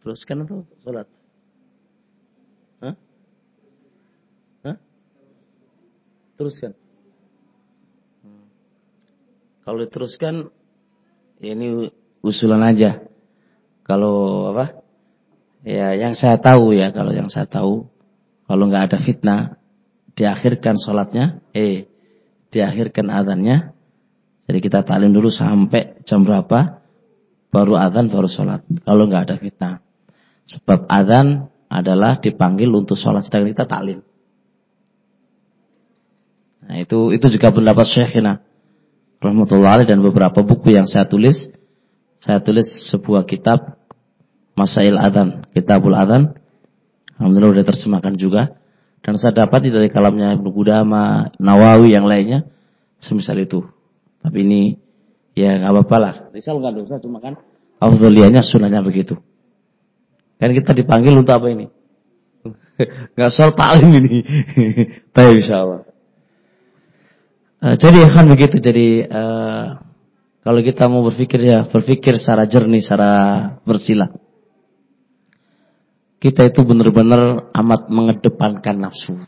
Speaker 1: Diteruskan atau sholat? Hah? Teruskan. Kalau diteruskan, ya ini usulan aja. Kalau apa? Ya yang saya tahu ya, kalau yang saya tahu, kalau nggak ada fitnah, diakhirkan sholatnya, diakhirkan azannya. Jadi kita taklim dulu sampai jam berapa, baru azan, baru sholat. Kalau nggak ada fitnah. Sebab azan adalah dipanggil untuk sholat, sedangkan kita taklim. Nah itu juga pendapat Syekhina rahmatullahi alaih, dan beberapa buku yang saya tulis. Saya tulis sebuah kitab Masail Adzan, Kitabul Adzan. Alhamdulillah sudah terjemahkan juga. Dan saya dapat dari kalamnya Ibnu Qudamah, Nawawi, yang lainnya semisal itu. Tapi ini ya nggak apa-apa lah. Risal nggak dosa, cuma kan afdhaliyahnya sunahnya begitu. Kan kita dipanggil untuk apa ini? Nggak soal taklim ini. Baik, insyaallah. Jadi kan begitu. Jadi kalau kita mau berpikir, ya berpikir secara jernih, secara bersila. Kita itu benar-benar amat mengedepankan nafsu.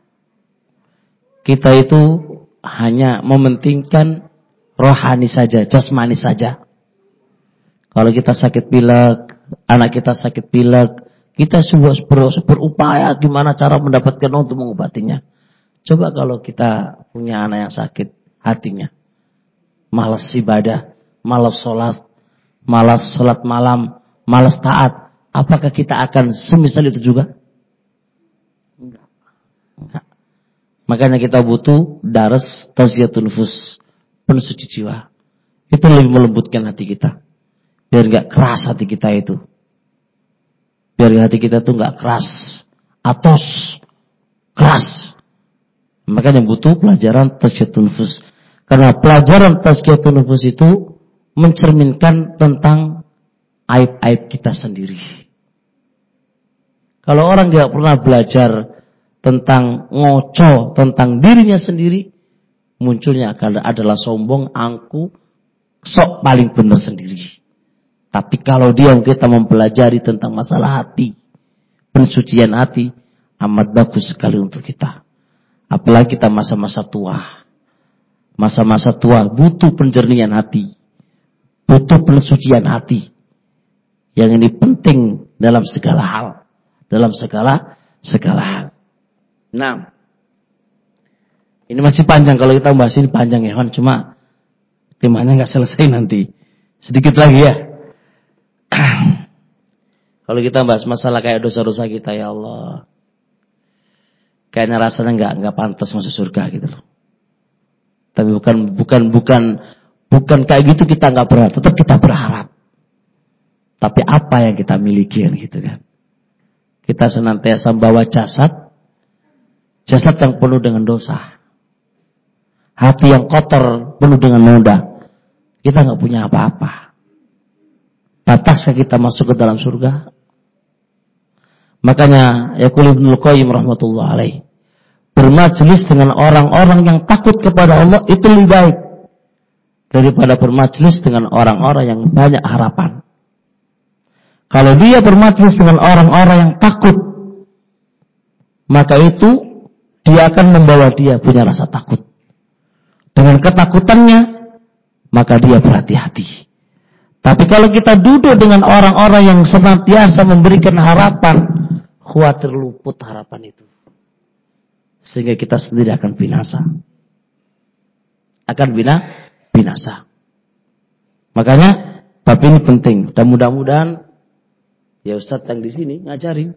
Speaker 1: Kita itu hanya mementingkan rohani saja, jasmani saja. Kalau kita sakit pilek, anak kita sakit pilek, kita semua berupaya gimana cara mendapatkan untuk mengobatinya. Coba kalau kita punya anak yang sakit hatinya, malas ibadah, malas sholat malam, malas taat, apakah kita akan semisal itu juga? Enggak. Makanya kita butuh daras tazkiyatun nufus, pensuci jiwa. Itu lebih melembutkan hati kita, biar enggak keras hati kita itu, biar hati kita tuh enggak keras, atos, keras. Makanya butuh pelajaran tazkiyatun nufus. Karena pelajaran tazkiyatun nufus itu mencerminkan tentang aib-aib kita sendiri. Kalau orang tidak pernah belajar tentang ngoco, tentang dirinya sendiri, munculnya adalah sombong, angku, sok paling benar sendiri. Tapi kalau kita mempelajari tentang masalah hati, pensucian hati, amat bagus sekali untuk kita. Apalagi kita masa-masa tua. Masa-masa tua butuh penjernihan hati. Butuh pensucian hati. Yang ini penting dalam segala hal. Dalam segala hal. Nah, ini masih panjang. Kalau kita bahas ini panjang ya, Hon. Cuma temanya nggak selesai nanti. Sedikit lagi ya. Kalau kita bahas masalah kayak dosa-dosa kita, ya Allah, kayaknya rasanya nggak pantas masuk surga gitu loh. Tapi bukan kayak gitu kita nggak berharap, tetap kita berharap. Tapi apa yang kita miliki kan gitu kan? Kita senantiasa membawa jasad yang penuh dengan dosa, hati yang kotor penuh dengan noda. Kita nggak punya apa-apa. Pataskah kita masuk ke dalam surga? Makanya yaqul Ibnu Qayyim rahmatullah alaih, bermajlis dengan orang-orang yang takut kepada Allah itu lebih baik daripada bermajlis dengan orang-orang yang banyak harapan. Kalau dia bermajlis dengan orang-orang yang takut, maka itu dia akan membawa dia punya rasa takut. Dengan ketakutannya, maka dia berhati-hati. Tapi kalau kita duduk dengan orang-orang yang senantiasa memberikan harapan, khawatir luput harapan itu. Sehingga kita sendiri akan binasa. Binasa. Makanya bab ini penting. Dan mudah-mudahan ya Ustadz yang di sini ngajar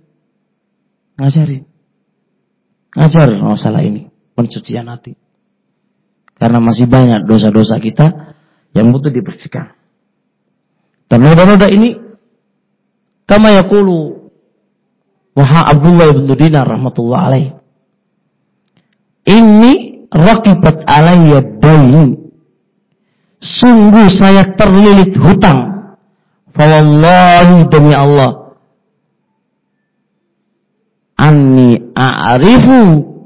Speaker 1: masalah ini, pensucian hati. Karena masih banyak dosa-dosa kita yang butuh dibersihkan. Dan noda-noda ini kama yaqulu Wahab Abdullah bin Dinar rahmatullah alaih, ini raqibat alayya dayn, sungguh saya terlilit hutang. Fa wallahi, demi Allah, anni a'rifu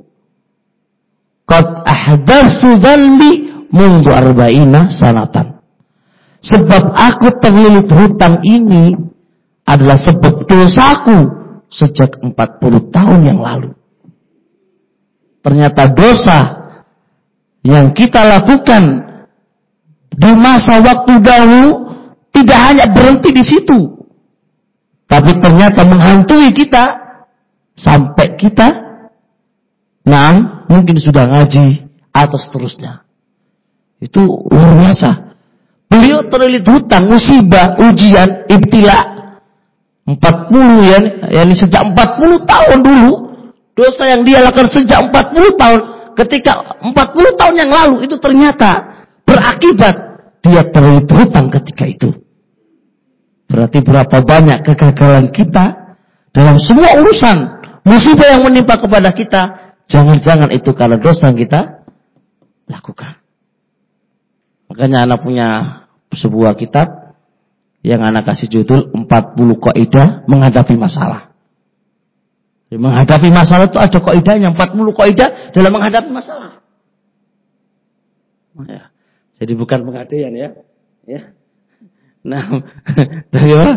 Speaker 1: qad ahdatsu dhanbi mundu 40 sanatan. Sebab aku terlilit hutang ini adalah sebab dosaku sejak 40 tahun yang lalu. Ternyata dosa yang kita lakukan di masa waktu dahulu tidak hanya berhenti di situ, tapi ternyata menghantui kita sampai kita mungkin sudah ngaji atau seterusnya. Itu luar biasa. Beliau terlilit hutang, musibah, ujian, ibtila 40 ya, sejak 40 tahun dulu. Dosa yang dia lakukan sejak 40 tahun, ketika 40 tahun yang lalu itu ternyata berakibat dia terlilit hutang ketika itu. Berarti berapa banyak kegagalan kita dalam semua urusan, musibah yang menimpa kepada kita, jangan-jangan itu karena dosa yang kita lakukan. Makanya anak punya sebuah kitab yang anak kasih judul 40 kaidah menghadapi masalah. Menghadapi masalah itu ada kaidahnya, 40 kaidah dalam menghadapi masalah. Ya. Jadi bukan pengadaian ya. Nah, bagaimana?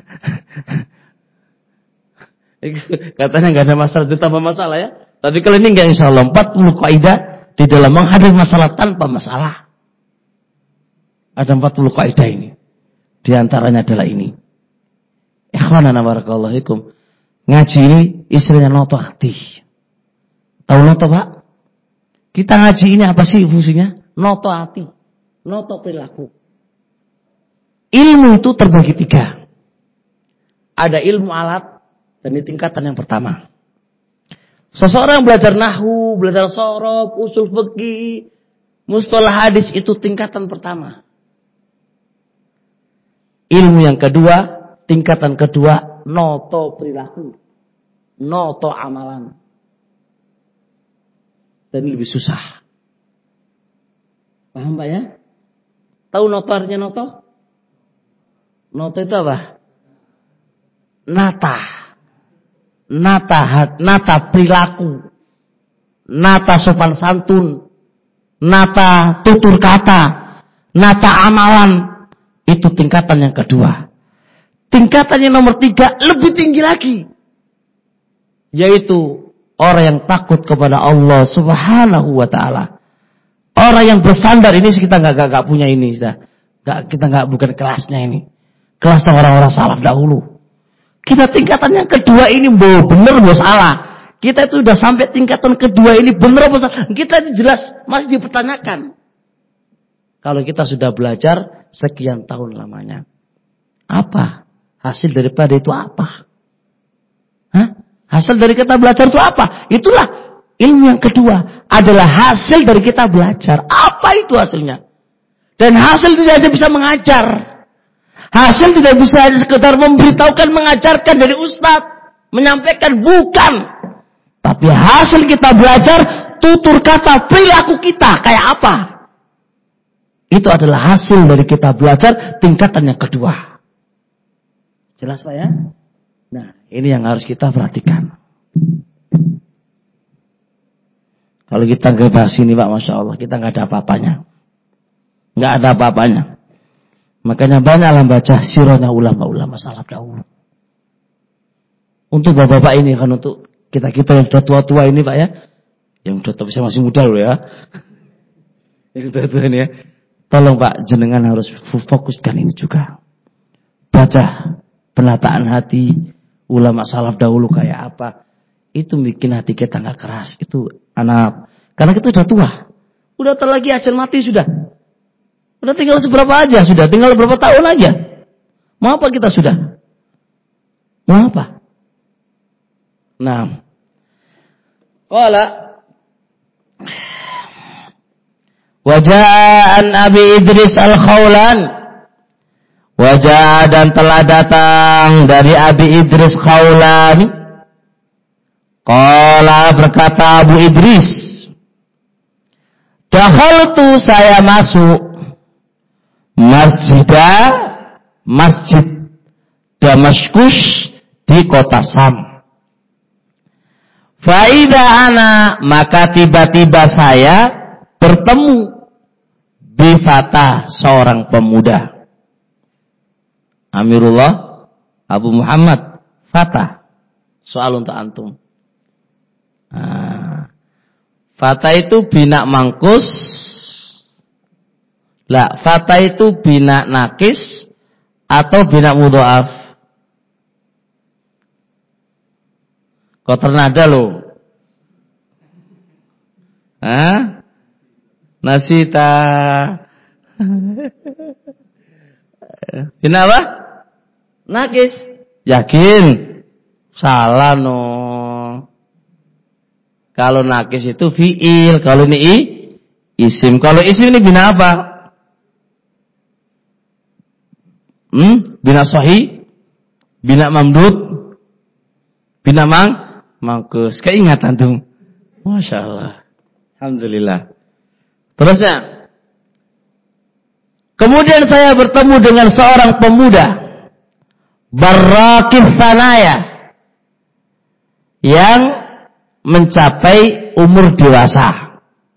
Speaker 1: Katanya nggak ada masalah, ditambah masalah ya. Tapi kalau ini nggak, insya Allah 40 kaidah di dalam menghadapi masalah tanpa masalah. Ada 40 kaidah ini. Di antaranya adalah ini. Ikhwanana barakallahu fikum. Ngaji ini istilahnya noto hati. Tahu noto, Pak? Kita ngaji ini apa sih fungsinya? Noto hati. Noto perilaku. Ilmu itu terbagi 3. Ada ilmu alat, dan ini tingkatan yang pertama. Seseorang belajar nahwu, belajar shorof, usul fikih, mustalah hadis, itu tingkatan pertama. Ilmu yang kedua, tingkatan kedua, noto perilaku, noto amalan. Dan ini lebih susah. Paham Pak ya? Tahu noto artinya noto? Noto itu apa? Nata perilaku, nata sopan santun, nata tutur kata, nata amalan. Itu tingkatan yang kedua. Tingkatan yang nomor 3 lebih tinggi lagi, yaitu orang yang takut kepada Allah Subhanahu wa taala. Orang yang bersandar ini kita enggak punya ini sudah. Kita enggak, bukan kelasnya ini. Kelas orang-orang salaf dahulu. Kita tingkatan yang kedua ini benar salah. Kita itu sudah sampai tingkatan kedua ini benar salah. Kita itu jelas masih dipertanyakan. Kalau kita sudah belajar sekian tahun lamanya, apa hasil daripada itu apa? Hasil dari kita belajar itu apa? Itulah ilmu yang kedua, adalah hasil dari kita belajar. Apa itu hasilnya? Dan hasil tidak hanya bisa mengajar. Hasil tidak bisa hanya sekedar memberitahukan, mengajarkan dari ustadz, menyampaikan, bukan. Tapi hasil kita belajar, tutur kata, perilaku kita kayak apa? Itu adalah hasil dari kita belajar tingkatan yang kedua. Jelas Pak ya? Nah, ini yang harus kita perhatikan. Kalau kita nggak bahas ini Pak, Masya Allah, kita nggak ada apa-apanya. Nggak ada apa-apanya. Makanya banyaklah baca sirahnya ulama-ulama salaf dahulu. Untuk bapak-bapak ini kan, untuk kita-kita yang sudah tua-tua ini Pak ya. Yang sudah tua, saya masih muda loh ya. Yang tua-tua ini ya. Tolong Pak, jenengan harus fokuskan ini juga. Baca penataan hati ulama salaf dahulu kayak apa. Itu bikin hati kita nggak keras. Itu anak. Karena kita sudah tua. Udah terlagi hasil mati sudah. Udah tinggal seberapa aja sudah. Tinggal berapa tahun aja. Mau apa kita sudah? Mau apa? Nah. Wajah Abi Idris Al-Khawlan. Wajah dan telah datang dari Abi Idris Khawlan. Qala, berkata Abu Idris, dakhaltu, saya masuk masjid Damaskus di kota Sam. Faida ana, maka tiba-tiba saya bertemu bifata, seorang pemuda. Amirullah Abu Muhammad, Fatah. Soal untuk antum. Fatah itu bina mangkus. Lah, fatah itu bina nakis atau bina mudha'af? Kok ternada loh? Nasita. Bina apa? Nakis. Yakin? Salah no. Kalau nakis itu fi'il, kalau ini isim. Kalau isim ini bina apa? Bina sahih, bina mamdud, bina mangkus. Keingatan tuh. Masya Allah. Alhamdulillah. Terusnya. Kemudian saya bertemu dengan seorang pemuda. Barrakif sanaya. Yang mencapai umur dewasa.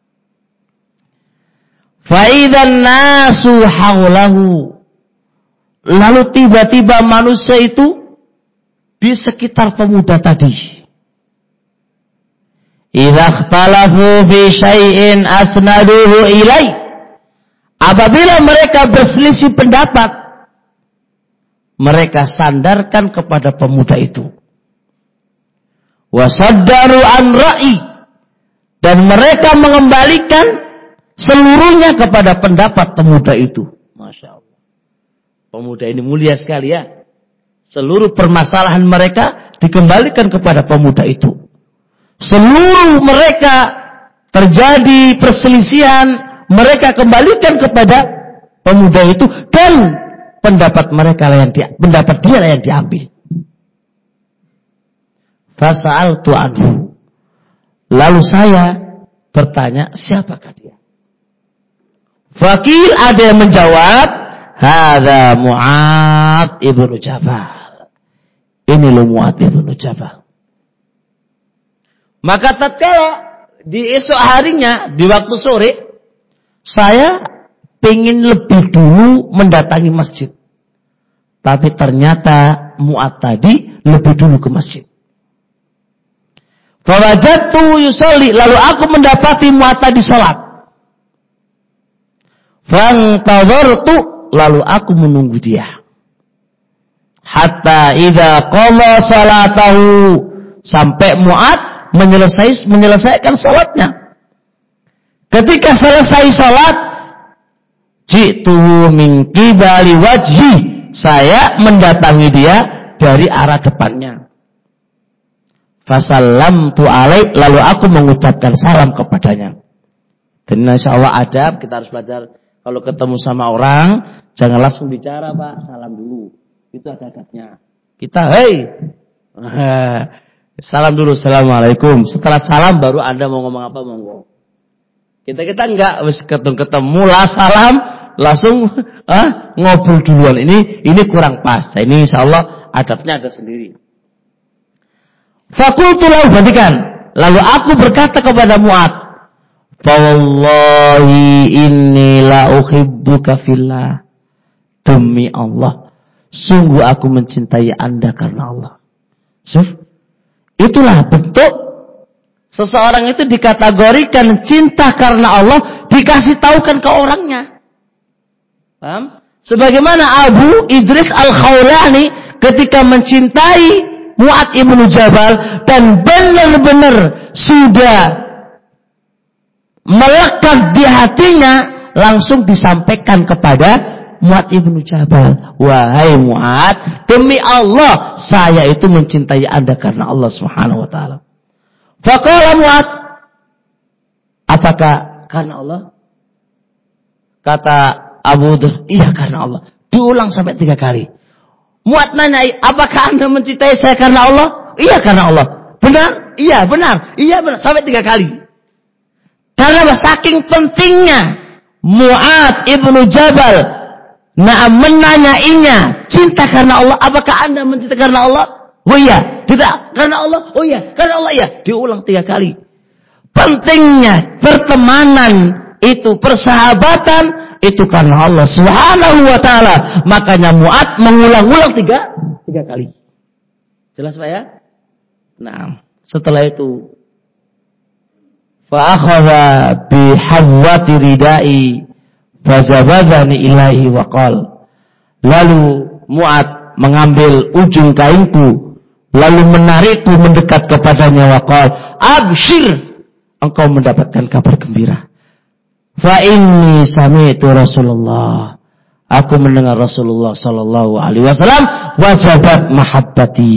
Speaker 1: Fa'idan nasu haulahu. Lalu tiba-tiba manusia itu di sekitar pemuda tadi. Idza ikhtalafu fi syai'in asnaduhu ilai. Apabila mereka berselisih pendapat, mereka sandarkan kepada pemuda itu. Wa saddaru an ra'i, dan mereka mengembalikan seluruhnya kepada pendapat pemuda itu. Masya Allah. Pemuda ini mulia sekali ya. Seluruh permasalahan mereka dikembalikan kepada pemuda itu. Seluruh mereka terjadi perselisihan, mereka kembalikan kepada pemuda itu dan pendapat dia yang diambil. Fasa'altu anhu. Lalu saya bertanya, siapakah dia? Fakil ada yang menjawab, hadza Mu'adz ibnu Jabal. Ini lo Mu'adz ibnu Jabal. Maka tatkala di esok harinya, di waktu sore, saya pengen lebih dulu mendatangi masjid. Tapi ternyata Mu'adz tadi lebih dulu ke masjid. Fawajadtu yusolli, lalu aku mendapati Mu'adz tadi sholat. Fantadhartu, lalu aku menunggu dia. Hatta idza qala salatahu, sampai Mu'adz menyelesaikan salatnya. Ketika selesai salat, jitu min qibali wajhi, saya mendatangi dia dari arah depannya. Fasallamtu alaih, lalu aku mengucapkan salam kepadanya. Dan insyaallah adab, kita harus belajar kalau ketemu sama orang jangan langsung bicara, Pak, salam dulu. Itu ada adabnya. Kita salam dulu, assalamualaikum. Setelah salam baru Anda mau ngomong apa, monggo. Kita enggak wis ketemu lah salam langsung ngobrol duluan. Ini kurang pas. Ini insyaallah adabnya ada sendiri. Faqultu lahu, perhatikan. Lalu aku berkata kepada Mu'adz, fa wallahi inni la uhibbuka fillah. Demi Allah, sungguh aku mencintai Anda karena Allah. Itulah bentuk seseorang itu dikategorikan cinta karena Allah, dikasih tahukan ke orangnya. Paham? Sebagaimana Abu Idris Al-Khawlani ketika mencintai Mu'adz ibnu Jabal dan benar-benar sudah melekat di hatinya, langsung disampaikan kepada Mu'adz ibnu Jabal, wahai Mu'adz, demi Allah saya itu mencintai Anda karena Allah Subhanahu wa taala. Faqala Mu'adz, apakah karena Allah? Kata Abu Dhar, iya karena Allah. Diulang sampai 3 kali. Mu'adz nanya, apakah Anda mencintai saya karena Allah? Iya karena Allah. Benar? Iya benar. Iya benar. Sampai 3 kali. Karena saking pentingnya Mu'adz ibnu Jabal menanyainya, cinta karena Allah, apakah Anda mencintai karena Allah? Oh iya. Tidak. Karena Allah? Oh iya. Karena Allah iya. Diulang 3 kali. Pentingnya pertemanan itu, persahabatan itu karena Allah Subhanahu wa taala. Makanya Mu'adz mengulang-ulang 3 3 kali. Jelas Pak ya? Nah, setelah itu fa akhadha bi hawwati ridai fazabadani ilaihi wa qala. Lalu Mu'ad mengambil ujung kainku lalu menarikku mendekat kepadanya wa qala, abshir, engkau mendapatkan kabar gembira. Fa inni sami'tu Rasulullah, aku mendengar Rasulullah sallallahu alaihi wasallam, wajabat mahabbati,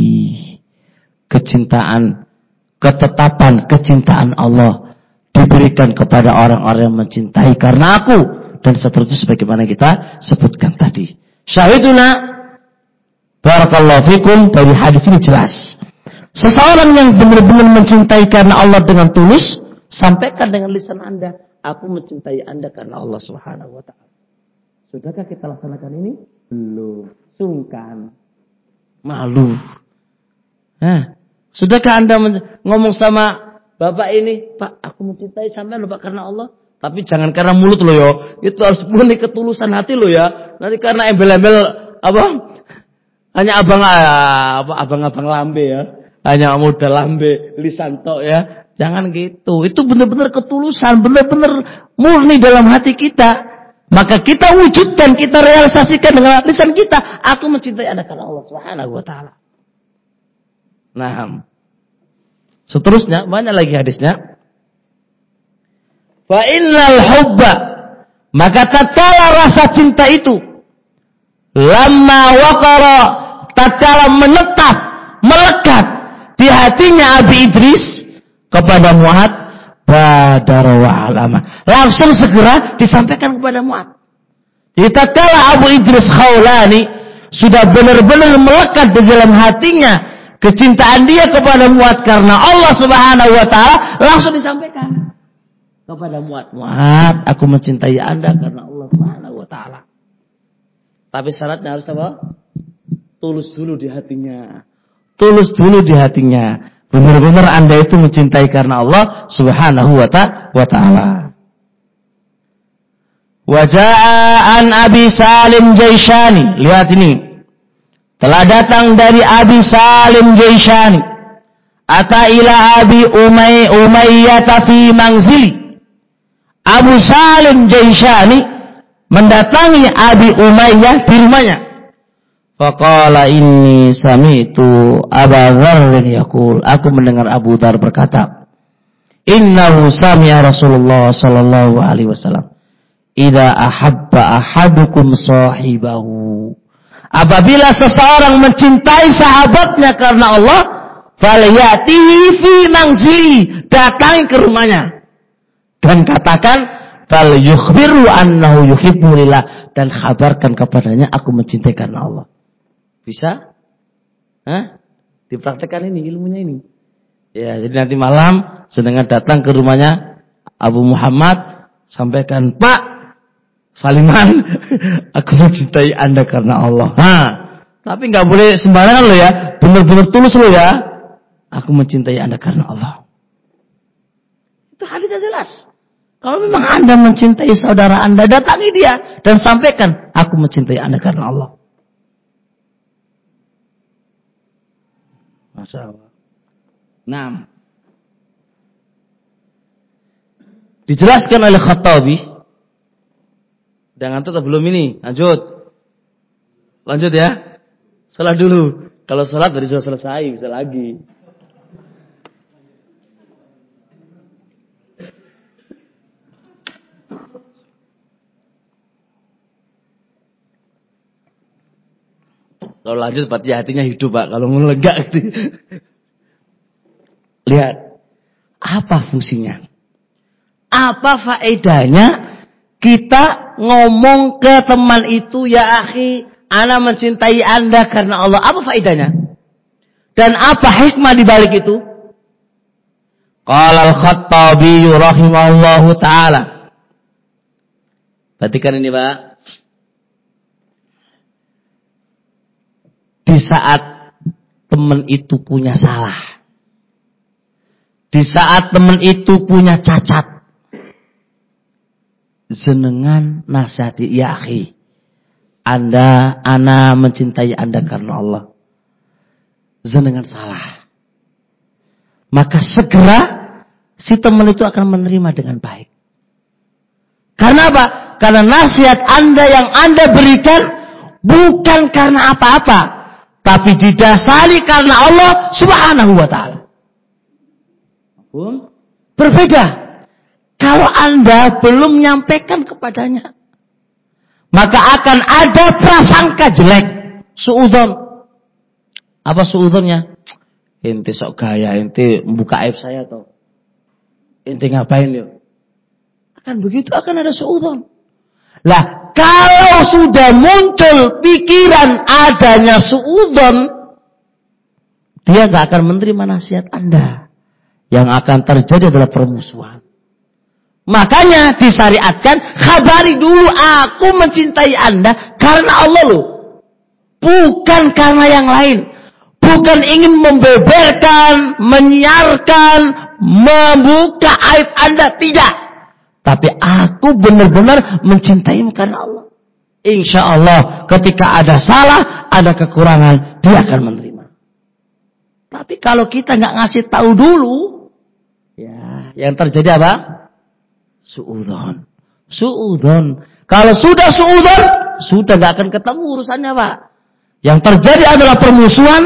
Speaker 1: kecintaan, ketetapan kecintaan Allah diberikan kepada orang-orang yang mencintai karena aku, dan seterusnya sebagaimana kita sebutkan tadi. Syahiduna barakallahu fikum, dari hadis ini jelas seseorang yang benar-benar mencintai karena Allah dengan tulus, sampaikan dengan lisan Anda, aku mencintai Anda karena Allah Subhanahu wa taala. Sudahkah kita laksanakan ini? Belum. Sungkan. Malu. Sudahkah Anda ngomong sama Bapak ini, Pak, aku mencintai sampai loh Pak karena Allah. Tapi jangan karena mulut lo ya. Itu harus murni ketulusan hati lo ya. Nanti karena embel-embel hanya abang-abang lambe ya. Hanya modal lambe, lisan tok ya. Jangan gitu. Itu benar-benar ketulusan, benar-benar murni dalam hati kita. Maka kita wujudkan, kita realisasikan dengan lisan kita. Aku mencintai Anda karena Allah Subhanahu wa taala. Nah, seterusnya banyak lagi hadisnya. Fa innal hubba, maka tatkala rasa cinta itu lamma waqara, tatkala menetap, melekat di hatinya Abi Idris kepada Mu'ad, badara wa alama, langsung segera disampaikan kepada Mu'ad. Jadi tatkala Abu Idris Khawlani sudah benar-benar melekat di dalam hatinya kecintaan dia kepada Mu'ad karena Allah Subhanahu wa taala, langsung disampaikan kepada Mu'ad. Mu'ad, aku mencintai Anda karena Allah Subhanahu wa taala. Tapi syaratnya harus apa? Tulus dulu di hatinya. Tulus dulu di hatinya. Benar-benar Anda itu mencintai karena Allah Subhanahu wa taala. Waja'an Abi Salim Jaishani. Lihat ini. Telah datang dari Abi Salim Jaishani. Ata ila Abi Umayyah fi manzili. Abu Salim Jaishani mendatangi Abi Umayyah di rumahnya. Faqala inni sami'tu Aba Dzarrin yaqul, aku mendengar Abu Dzar berkata, innahu sami'a Rasulullah sallallahu alaihi wasallam, idza ahabba ahadukum sahibahu, apabila seseorang mencintai sahabatnya karena Allah, falyatihi fi manzili, datangi ke rumahnya dan katakan fal yukhbiru annahu yuhibbu lillah, dan kabarkan kepadanya aku mencintai karena Allah. Bisa? Dipraktekkan ini ilmunya ini. Ya, jadi nanti malam sedang datang ke rumahnya Abu Muhammad, sampaikan, Pak Saliman, aku mencintai Anda karena Allah. Tapi nggak boleh sembarangan lo ya, benar-benar tulus lo ya. Aku mencintai Anda karena Allah. Itu hadisnya jelas. Kalau memang Anda mencintai saudara Anda, datangi dia dan sampaikan, aku mencintai Anda karena Allah. Masya Allah. Nah, dijelaskan oleh Khattabi. Dan ngantuk belum ini? Lanjut ya. Salat dulu. Kalau salat tadi sudah selesai, bisa lagi. Kalau lanjut berarti hatinya hidup, Pak. Kalau melegak gitu. Lihat. Apa fungsinya? Apa faedahnya kita ngomong ke teman itu, ya akhi, ana mencintai Anda karena Allah. Apa faedahnya? Dan apa hikmah di balik itu? Qala al-Khattabi rahimahullahu ta'ala. Perhatikan ini, Pak. Di saat teman itu punya salah, di saat teman itu punya cacat, jenengan nasihati, ya akhi, Ana mencintai Anda karena Allah. Jenengan salah. Maka segera si teman itu akan menerima dengan baik. Karena apa? Karena nasihat Anda yang Anda berikan bukan karena apa-apa, tapi didasari karena Allah Subhanahu wa taala. Berbeda. Kalau Anda belum menyampaikan kepadanya, maka akan ada prasangka jelek, suudzon. Apa suudzonnya? Ente sok gaya, ente membuka aib saya toh. Ente ngapain yuk? Akan begitu, akan ada suudzon. Lah, kalau sudah muncul pikiran adanya suudzon, dia gak akan menerima nasihat Anda. Yang akan terjadi adalah permusuhan. Makanya disyariatkan, khabari dulu aku mencintai Anda karena Allah loh. Bukan karena yang lain. Bukan ingin membeberkan, menyiarkan, membuka aib Anda. Tidak. Tapi aku benar-benar mencintaimu karena Allah. Insya Allah ketika ada salah, ada kekurangan, dia akan menerima. Tapi kalau kita nggak ngasih tahu dulu, ya yang terjadi apa? Suudzon. Kalau sudah suudzon, sudah nggak akan ketemu urusannya, Pak. Yang terjadi adalah permusuhan.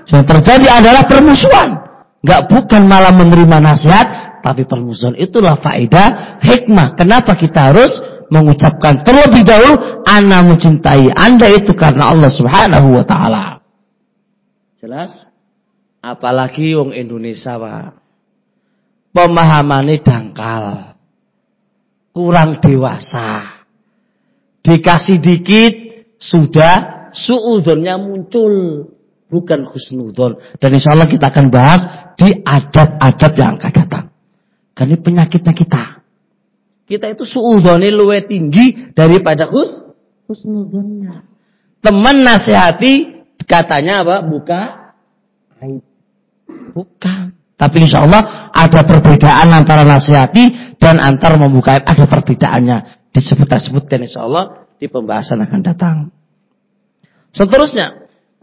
Speaker 1: Nggak bukan malah menerima nasihat, tapi permusuhan. Itulah faedah hikmah. Kenapa kita harus mengucapkan terlebih dahulu, ana mencintai Anda itu karena Allah Subhanahu wa taala. Jelas? Apalagi wong Indonesia, Pak. Pemahamannya dangkal. Kurang dewasa. Dikasih dikit sudah suudzonnya muncul, bukan husnudzon. Dan insya Allah kita akan bahas di adab-adab yang akan datang. Karena ini penyakitnya kita. Kita itu suudzonnya luwih tinggi daripada husnudzonnya. Teman nasihati katanya apa? Buka aib. Bukan. Tapi insya Allah ada perbedaan antara nasihati dan antara membuka aib. Ada perbedaannya. Disebut-sebutkan insya Allah di pembahasan akan datang. Seterusnya.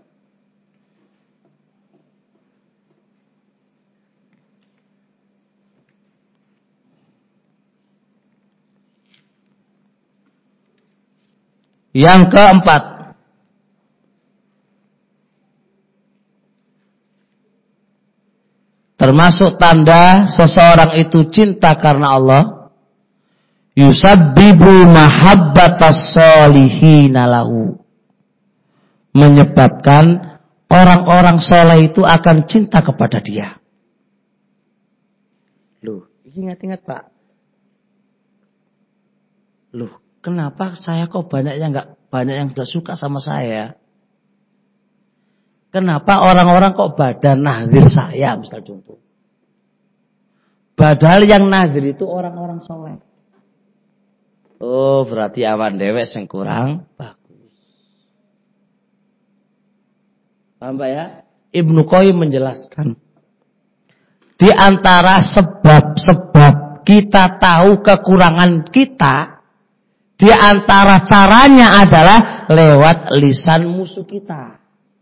Speaker 1: Yang keempat. Termasuk tanda seseorang itu cinta karena Allah. Yusabbibu mahabbatas solihina lahu. Menyebabkan orang-orang soleh itu akan cinta kepada dia. Loh, ingat-ingat Pak. Loh, kenapa saya kok banyak yang gak suka sama saya? Kenapa orang-orang kok pada nazir saya, misal contoh. Padahal yang nazir itu orang-orang soleh. Oh, berarti awan dewek yang kurang bagus. Paham Pak ya? Ibnu Qayyim menjelaskan. Di antara sebab-sebab kita tahu kekurangan kita, di antara caranya adalah lewat lisan musuh kita.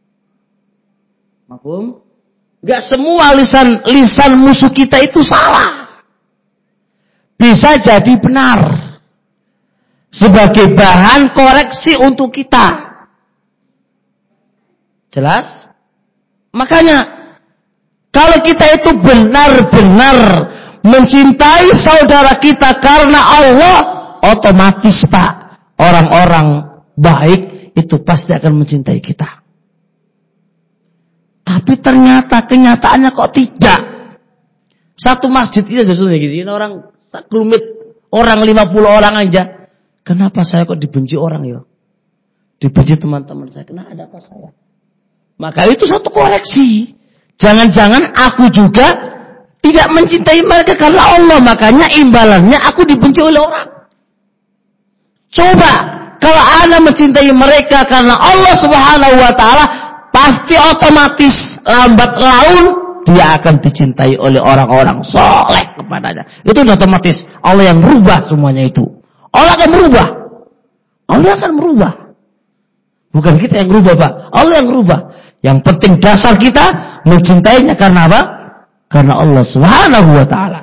Speaker 1: Mafhum? Gak semua lisan musuh kita itu salah. Bisa jadi benar. Sebagai bahan koreksi untuk kita. Jelas? Makanya kalau kita itu benar-benar mencintai saudara kita karena Allah, otomatis Pak, orang-orang baik itu pasti akan mencintai kita. Tapi ternyata kenyataannya kok tidak. Satu masjid ini aja sudah gitu. Ini orang sekelumit, orang 50 orang aja. Kenapa saya kok dibenci orang ya? Dibenci teman-teman saya. Kenapa ada apa saya? Maka itu satu koreksi. Jangan-jangan aku juga tidak mencintai mereka karena Allah. Makanya imbalannya aku dibenci oleh orang. Coba kalau Anda mencintai mereka karena Allah Subhanahu wa taala, pasti otomatis lambat laun dia akan dicintai oleh orang-orang soleh kepadanya. Itu udah otomatis. Allah yang merubah semuanya itu. Allah akan merubah. Bukan kita yang rubah, Pak. Allah yang rubah. Yang penting dasar kita mencintainya karena apa? Karena Allah Subhanahu wa taala.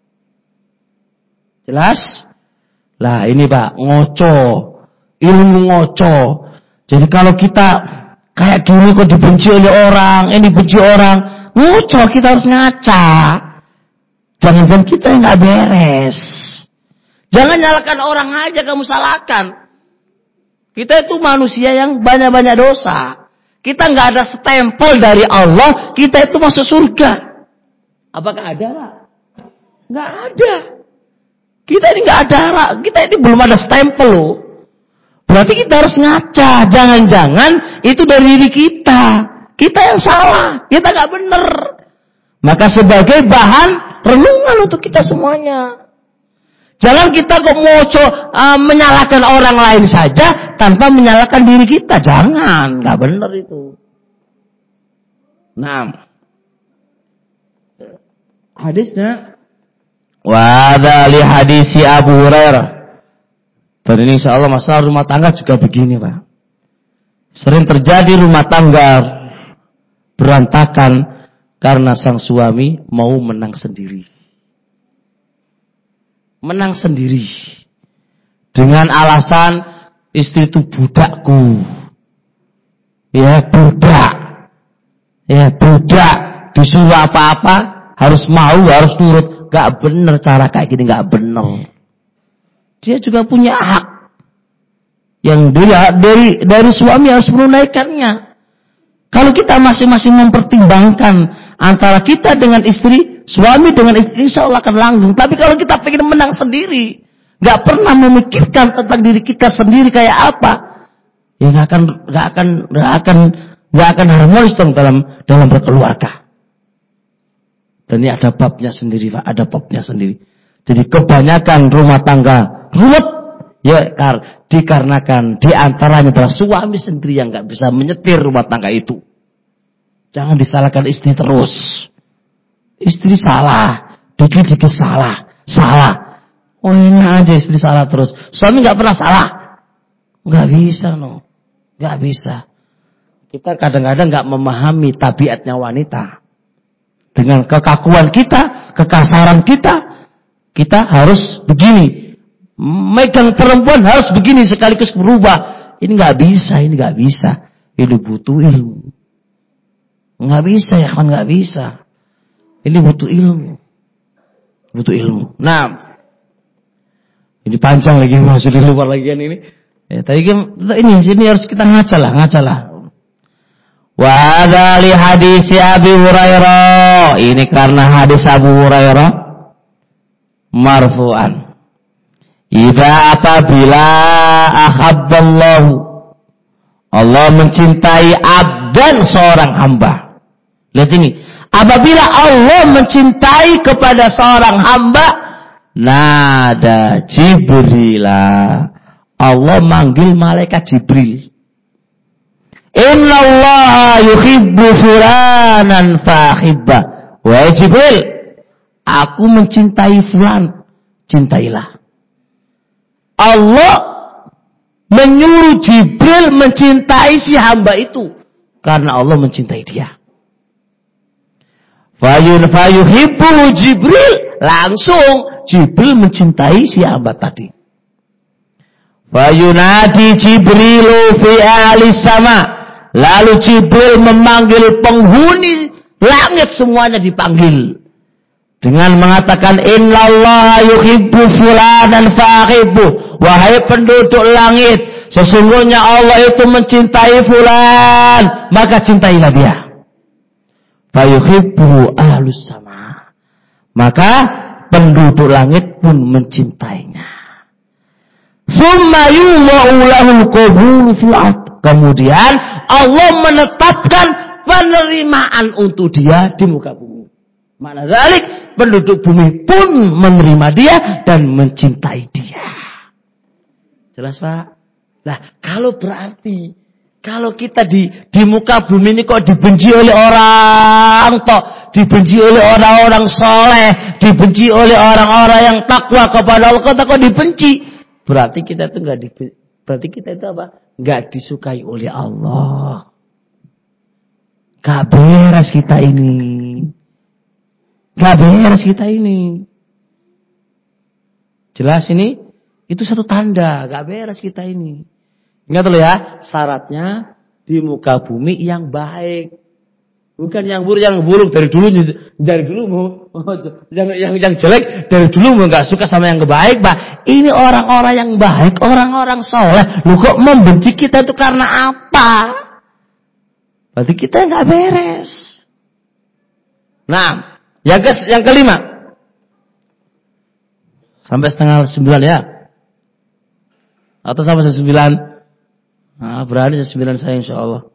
Speaker 1: Jelas? Lah ini Pak, ngoco. Ilmu ngoco. Jadi kalau kita kayak gini kok dibenci oleh orang, ini dibenci orang, ngoco, kita harus ngaca. Jangan-jangan kita yang nggak beres. Jangan nyalakan orang aja kamu salahkan. Kita itu manusia yang banyak-banyak dosa. Kita nggak ada stempel dari Allah, kita itu masuk surga. Apakah ada, Pak? Nggak ada. Kita ini nggak ada, Pak. Kita ini belum ada stempel loh. Berarti kita harus ngaca. Jangan-jangan itu dari diri kita. Kita yang salah. Kita nggak benar. Maka sebagai bahan renungan untuk kita semuanya. Jangan kita kok menyalahkan orang lain saja tanpa menyalahkan diri kita. Jangan, nggak benar itu. Nah, hadisnya wadali hadisi Abu Hurairah. Dan ini insya Allah masalah rumah tangga juga begini, Pak. Sering terjadi rumah tangga berantakan karena sang suami mau menang sendiri. Menang sendiri. Dengan alasan istri itu budakku. Ya budak. Ya budak. Disuruh apa-apa harus mau, harus nurut. Gak bener cara kayak gini, gak bener. Dia juga punya hak. Yang dari suami harus menunaikannya. Kalau kita masing-masing mempertimbangkan antara kita dengan istri, suami dengan istri, insya Allah akan langgeng. Tapi kalau kita pengen menang sendiri, nggak pernah memikirkan tentang diri kita sendiri kayak apa, ya nggak akan harmonis dong dalam berkeluarga. Dan ini ada babnya sendiri, Pak. Ada babnya sendiri. Jadi kebanyakan rumah tangga ruwet, ya dikarenakan diantaranya adalah suami sendiri yang nggak bisa menyetir rumah tangga itu. Jangan disalahkan istri terus. Istri salah, dikit-dikit salah. Oh enak aja istri salah terus. Suami nggak pernah salah, nggak bisa nggak bisa. Kita kadang-kadang nggak memahami tabiatnya wanita. Dengan kekakuan kita, kekasaran kita harus begini. Megang perempuan harus begini sekaligus berubah. Ini nggak bisa. Ini butuh ilmu. Nggak bisa ya kan, nggak bisa. Ini butuh ilmu. Nah, ini panjang lagi masuk di luar lagi ini. Ya, tapi ini harus kita ngaca lah. Wa hadza li hadis Abi Hurairah. Ini karena hadis Abu Hurairah marfu'an. Idza apabila ahabballahu, Allah mencintai abdan seorang hamba. Lihat ini. Apabila Allah mencintai kepada seorang hamba, nada Jibrila. Allah manggil malaikat Jibril. Innallaha yuhibbu fulanan fahibba. Wahai Jibril, aku mencintai fulan, cintailah. Allah menyuruh Jibril mencintai si hamba itu karena Allah mencintai dia. Fayuhibbu Jibril, langsung Jibril mencintai si hamba tadi. Fayunadi Jibrilu fi ahli sama, lalu Jibril memanggil penghuni langit, semuanya dipanggil dengan mengatakan innallaha yuhibbu fulanan fahibbu. Wahai penduduk langit, sesungguhnya Allah itu mencintai fulan, maka cintailah dia. Fayuhibbu ahlus sama, maka penduduk langit pun mencintainya. Summa yuma'u lahul qabul fil ard. Kemudian Allah menetapkan penerimaan untuk dia di muka bumi. Makna dzalik, penduduk bumi pun menerima dia dan mencintai dia. Jelas, Pak? Nah, kalau berarti kalau kita di muka bumi ini kok dibenci oleh orang, dibenci oleh orang-orang soleh, dibenci oleh orang-orang yang takwa kepada Allah, kok dibenci? Berarti kita itu Berarti kita itu apa? Enggak disukai oleh Allah. Gak beres kita ini. Gak beres kita ini. Jelas ini? Itu satu tanda. Gak beres kita ini. Ingat dulu ya. Syaratnya di muka bumi yang baik. Bukan yang buruk dari dulu yang jelek dari dulu mau nggak suka sama yang baik, Pak. Ini orang-orang yang baik, orang-orang soleh. Lu kok membenci kita itu karena apa? Berarti kita nggak beres. Nah, yang kelima. Sampai 8:30 ya. Atau sampai 9. Nah, berani 9 saya insyaallah.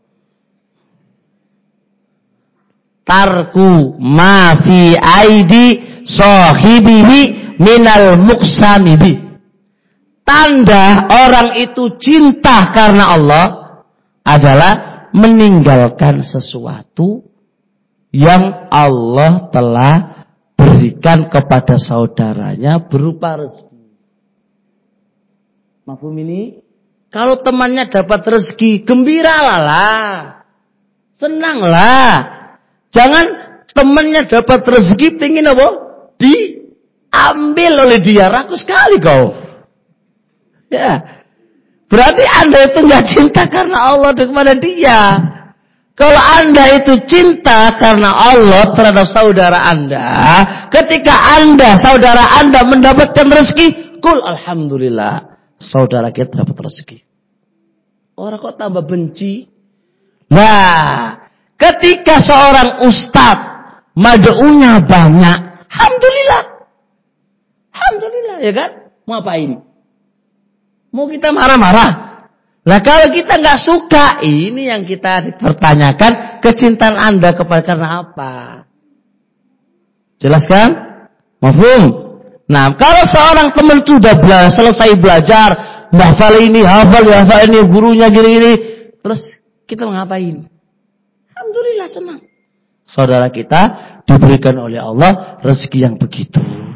Speaker 1: Tarku ma fi aidi sahibihi minal muqsami bi. Tanda orang itu cinta karena Allah adalah meninggalkan sesuatu yang Allah telah berikan kepada saudaranya berupa rezeki. Mafhum ini? Kalau temannya dapat rezeki, gembiralah. Senanglah. Jangan temannya dapat rezeki pengin apa? Diambil oleh dia. Ragu sekali kau. Ya. Berarti Anda itu enggak cinta karena Allah kepada dia. Kalau Anda itu cinta karena Allah terhadap saudara Anda, ketika saudara Anda mendapatkan rezeki, kul alhamdulillah, saudara kita dapat rezeki. Orang kok tambah benci? Nah, ketika seorang ustadz mad'unya banyak, alhamdulillah. Alhamdulillah, ya kan? Mau apain? Mau kita marah-marah? Nah, kalau kita nggak suka, ini yang kita dipertanyakan, kecintaan Anda kepada karena apa? Jelas kan? Mafhum? Nah, kalau seorang teman itu sudah selesai belajar, hafal ini, hafal ini, gurunya gini-gini, terus kita mau ngapain? Alhamdulillah senang. Saudara kita diberikan oleh Allah rezeki yang begitu.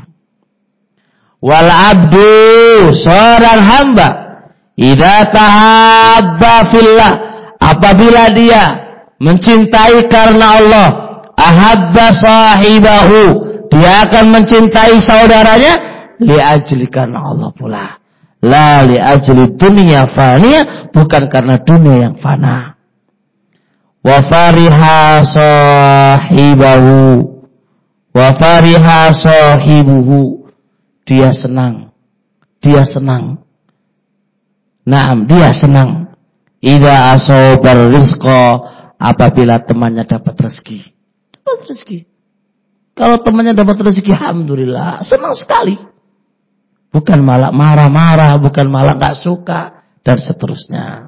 Speaker 1: Wal abdu, seorang hamba, idza tahabba fillah, apabila dia mencintai karena Allah, ahabba sahibahu, dia akan mencintai saudaranya li ajli karena Allah pula. La li ajli dunia fania, bukan karena dunia yang fana. Wa fariha sahibuhu, dia senang. Naam, dia senang. Idza asabar rizqa, apabila temannya dapat rezeki. Kalau temannya dapat rezeki, alhamdulillah, senang sekali. Bukan malah marah-marah, bukan malah enggak suka dan seterusnya.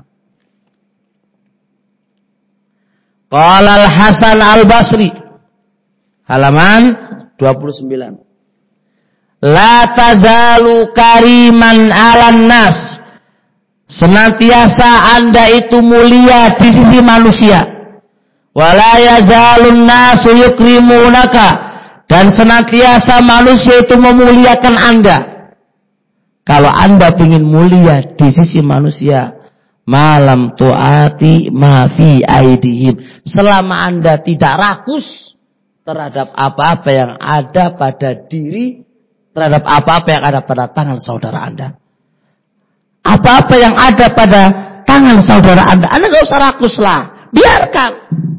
Speaker 1: Qala Al-Hasan Al-Basri, halaman 29. La tazalu kariman 'alan nas, senantiasa Anda itu mulia di sisi manusia. Wala yazalun nasu yukrimunaka, dan senantiasa manusia itu memuliakan Anda. Kalau Anda ingin mulia di sisi manusia, malam tu'ati ma fi aidihim, selama Anda tidak rakus terhadap apa-apa yang ada pada diri, terhadap apa-apa yang ada pada tangan saudara Anda. Apa-apa yang ada pada tangan saudara Anda enggak usah rakus lah, biarkan.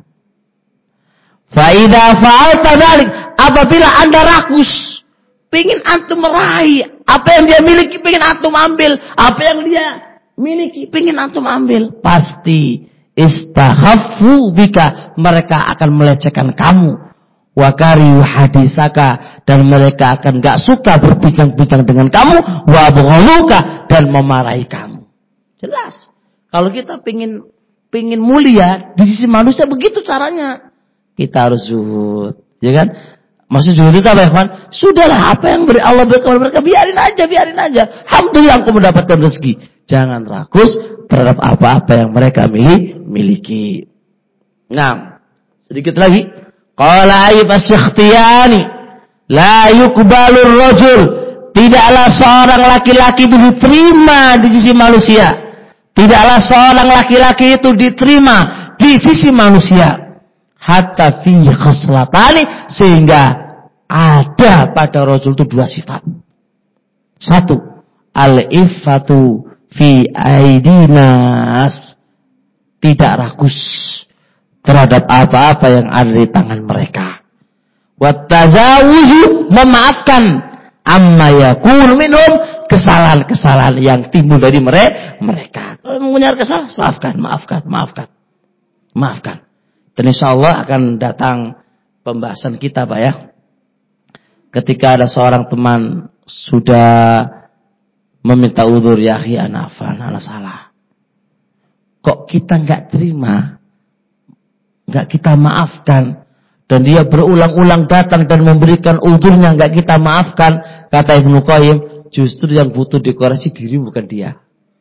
Speaker 1: Fa idza fa'alta dzalik, apabila Anda rakus, pengin antum meraih apa yang dia miliki, pengin antum ambil apa yang dia miliki, pengin antum ambil, pasti istakhaffu bika, mereka akan melecehkan kamu. Wa karihu hadisaka, dan mereka akan enggak suka berbincang-bincang dengan kamu. Wa abghaluka, dan memarahi kamu. Jelas. Kalau kita pengin mulia di sisi manusia, begitu caranya. Kita harus zuhud, ya kan? Maksud zuhud itu apa, Ikhwan? Sudahlah, apa yang Allah berikan mereka, biarin aja. Alhamdulillah aku mendapatkan rezeki. Jangan rakus terhadap apa-apa yang mereka miliki. Nah, sedikit lagi. Qala Ayyub As-Sikhtiyani, la yuqbalur rajul, tidaklah seorang laki-laki itu diterima di sisi manusia. Tidaklah seorang laki-laki itu diterima di sisi manusia hatta fi khaslatani, sehingga ada pada Rasul itu dua sifat. Satu, al-iffatu fi aidinas, tidak rakus terhadap apa-apa yang ada di tangan mereka. Wat tazawuzu, memaafkan amma yakunu minhum, kesalahan-kesalahan yang timbul dari mereka. Kalau mempunyai kesalahan, maafkan. Dan insyaallah akan datang pembahasan kita, Pak ya. Ketika ada seorang teman sudah meminta uzur, ya akhi ana salah. Kok kita enggak terima? Enggak kita maafkan, dan dia berulang-ulang datang dan memberikan uzurnya enggak kita maafkan. Kata Ibnu Qayyim, justru yang butuh dikoreksi diri bukan dia.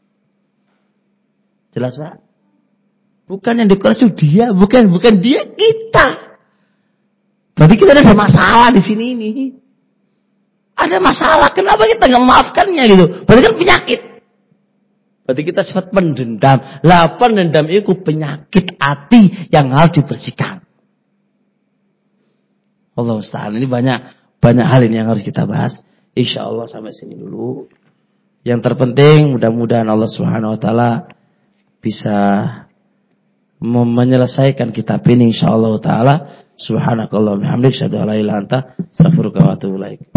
Speaker 1: Jelas, Pak? Bukan yang dikoreksi dia, bukan dia, kita. Berarti kita ada masalah di sini ini. Ada masalah, kenapa kita enggak memaafkannya gitu? Berarti kan penyakit. Berarti kita sifat pendendam. Lah pendendam itu penyakit hati yang harus dibersihkan. Allah musta'an. Ini banyak hal ini yang harus kita bahas. Insyaallah sampai sini dulu. Yang terpenting mudah-mudahan Allah Subhanahu wa taala bisa menyelesaikan kitab ini insyaallah taala. Subhanakallahumma wa bihamdika asyhadu an la ilaha illa anta astaghfiruka wa atubu ilaik.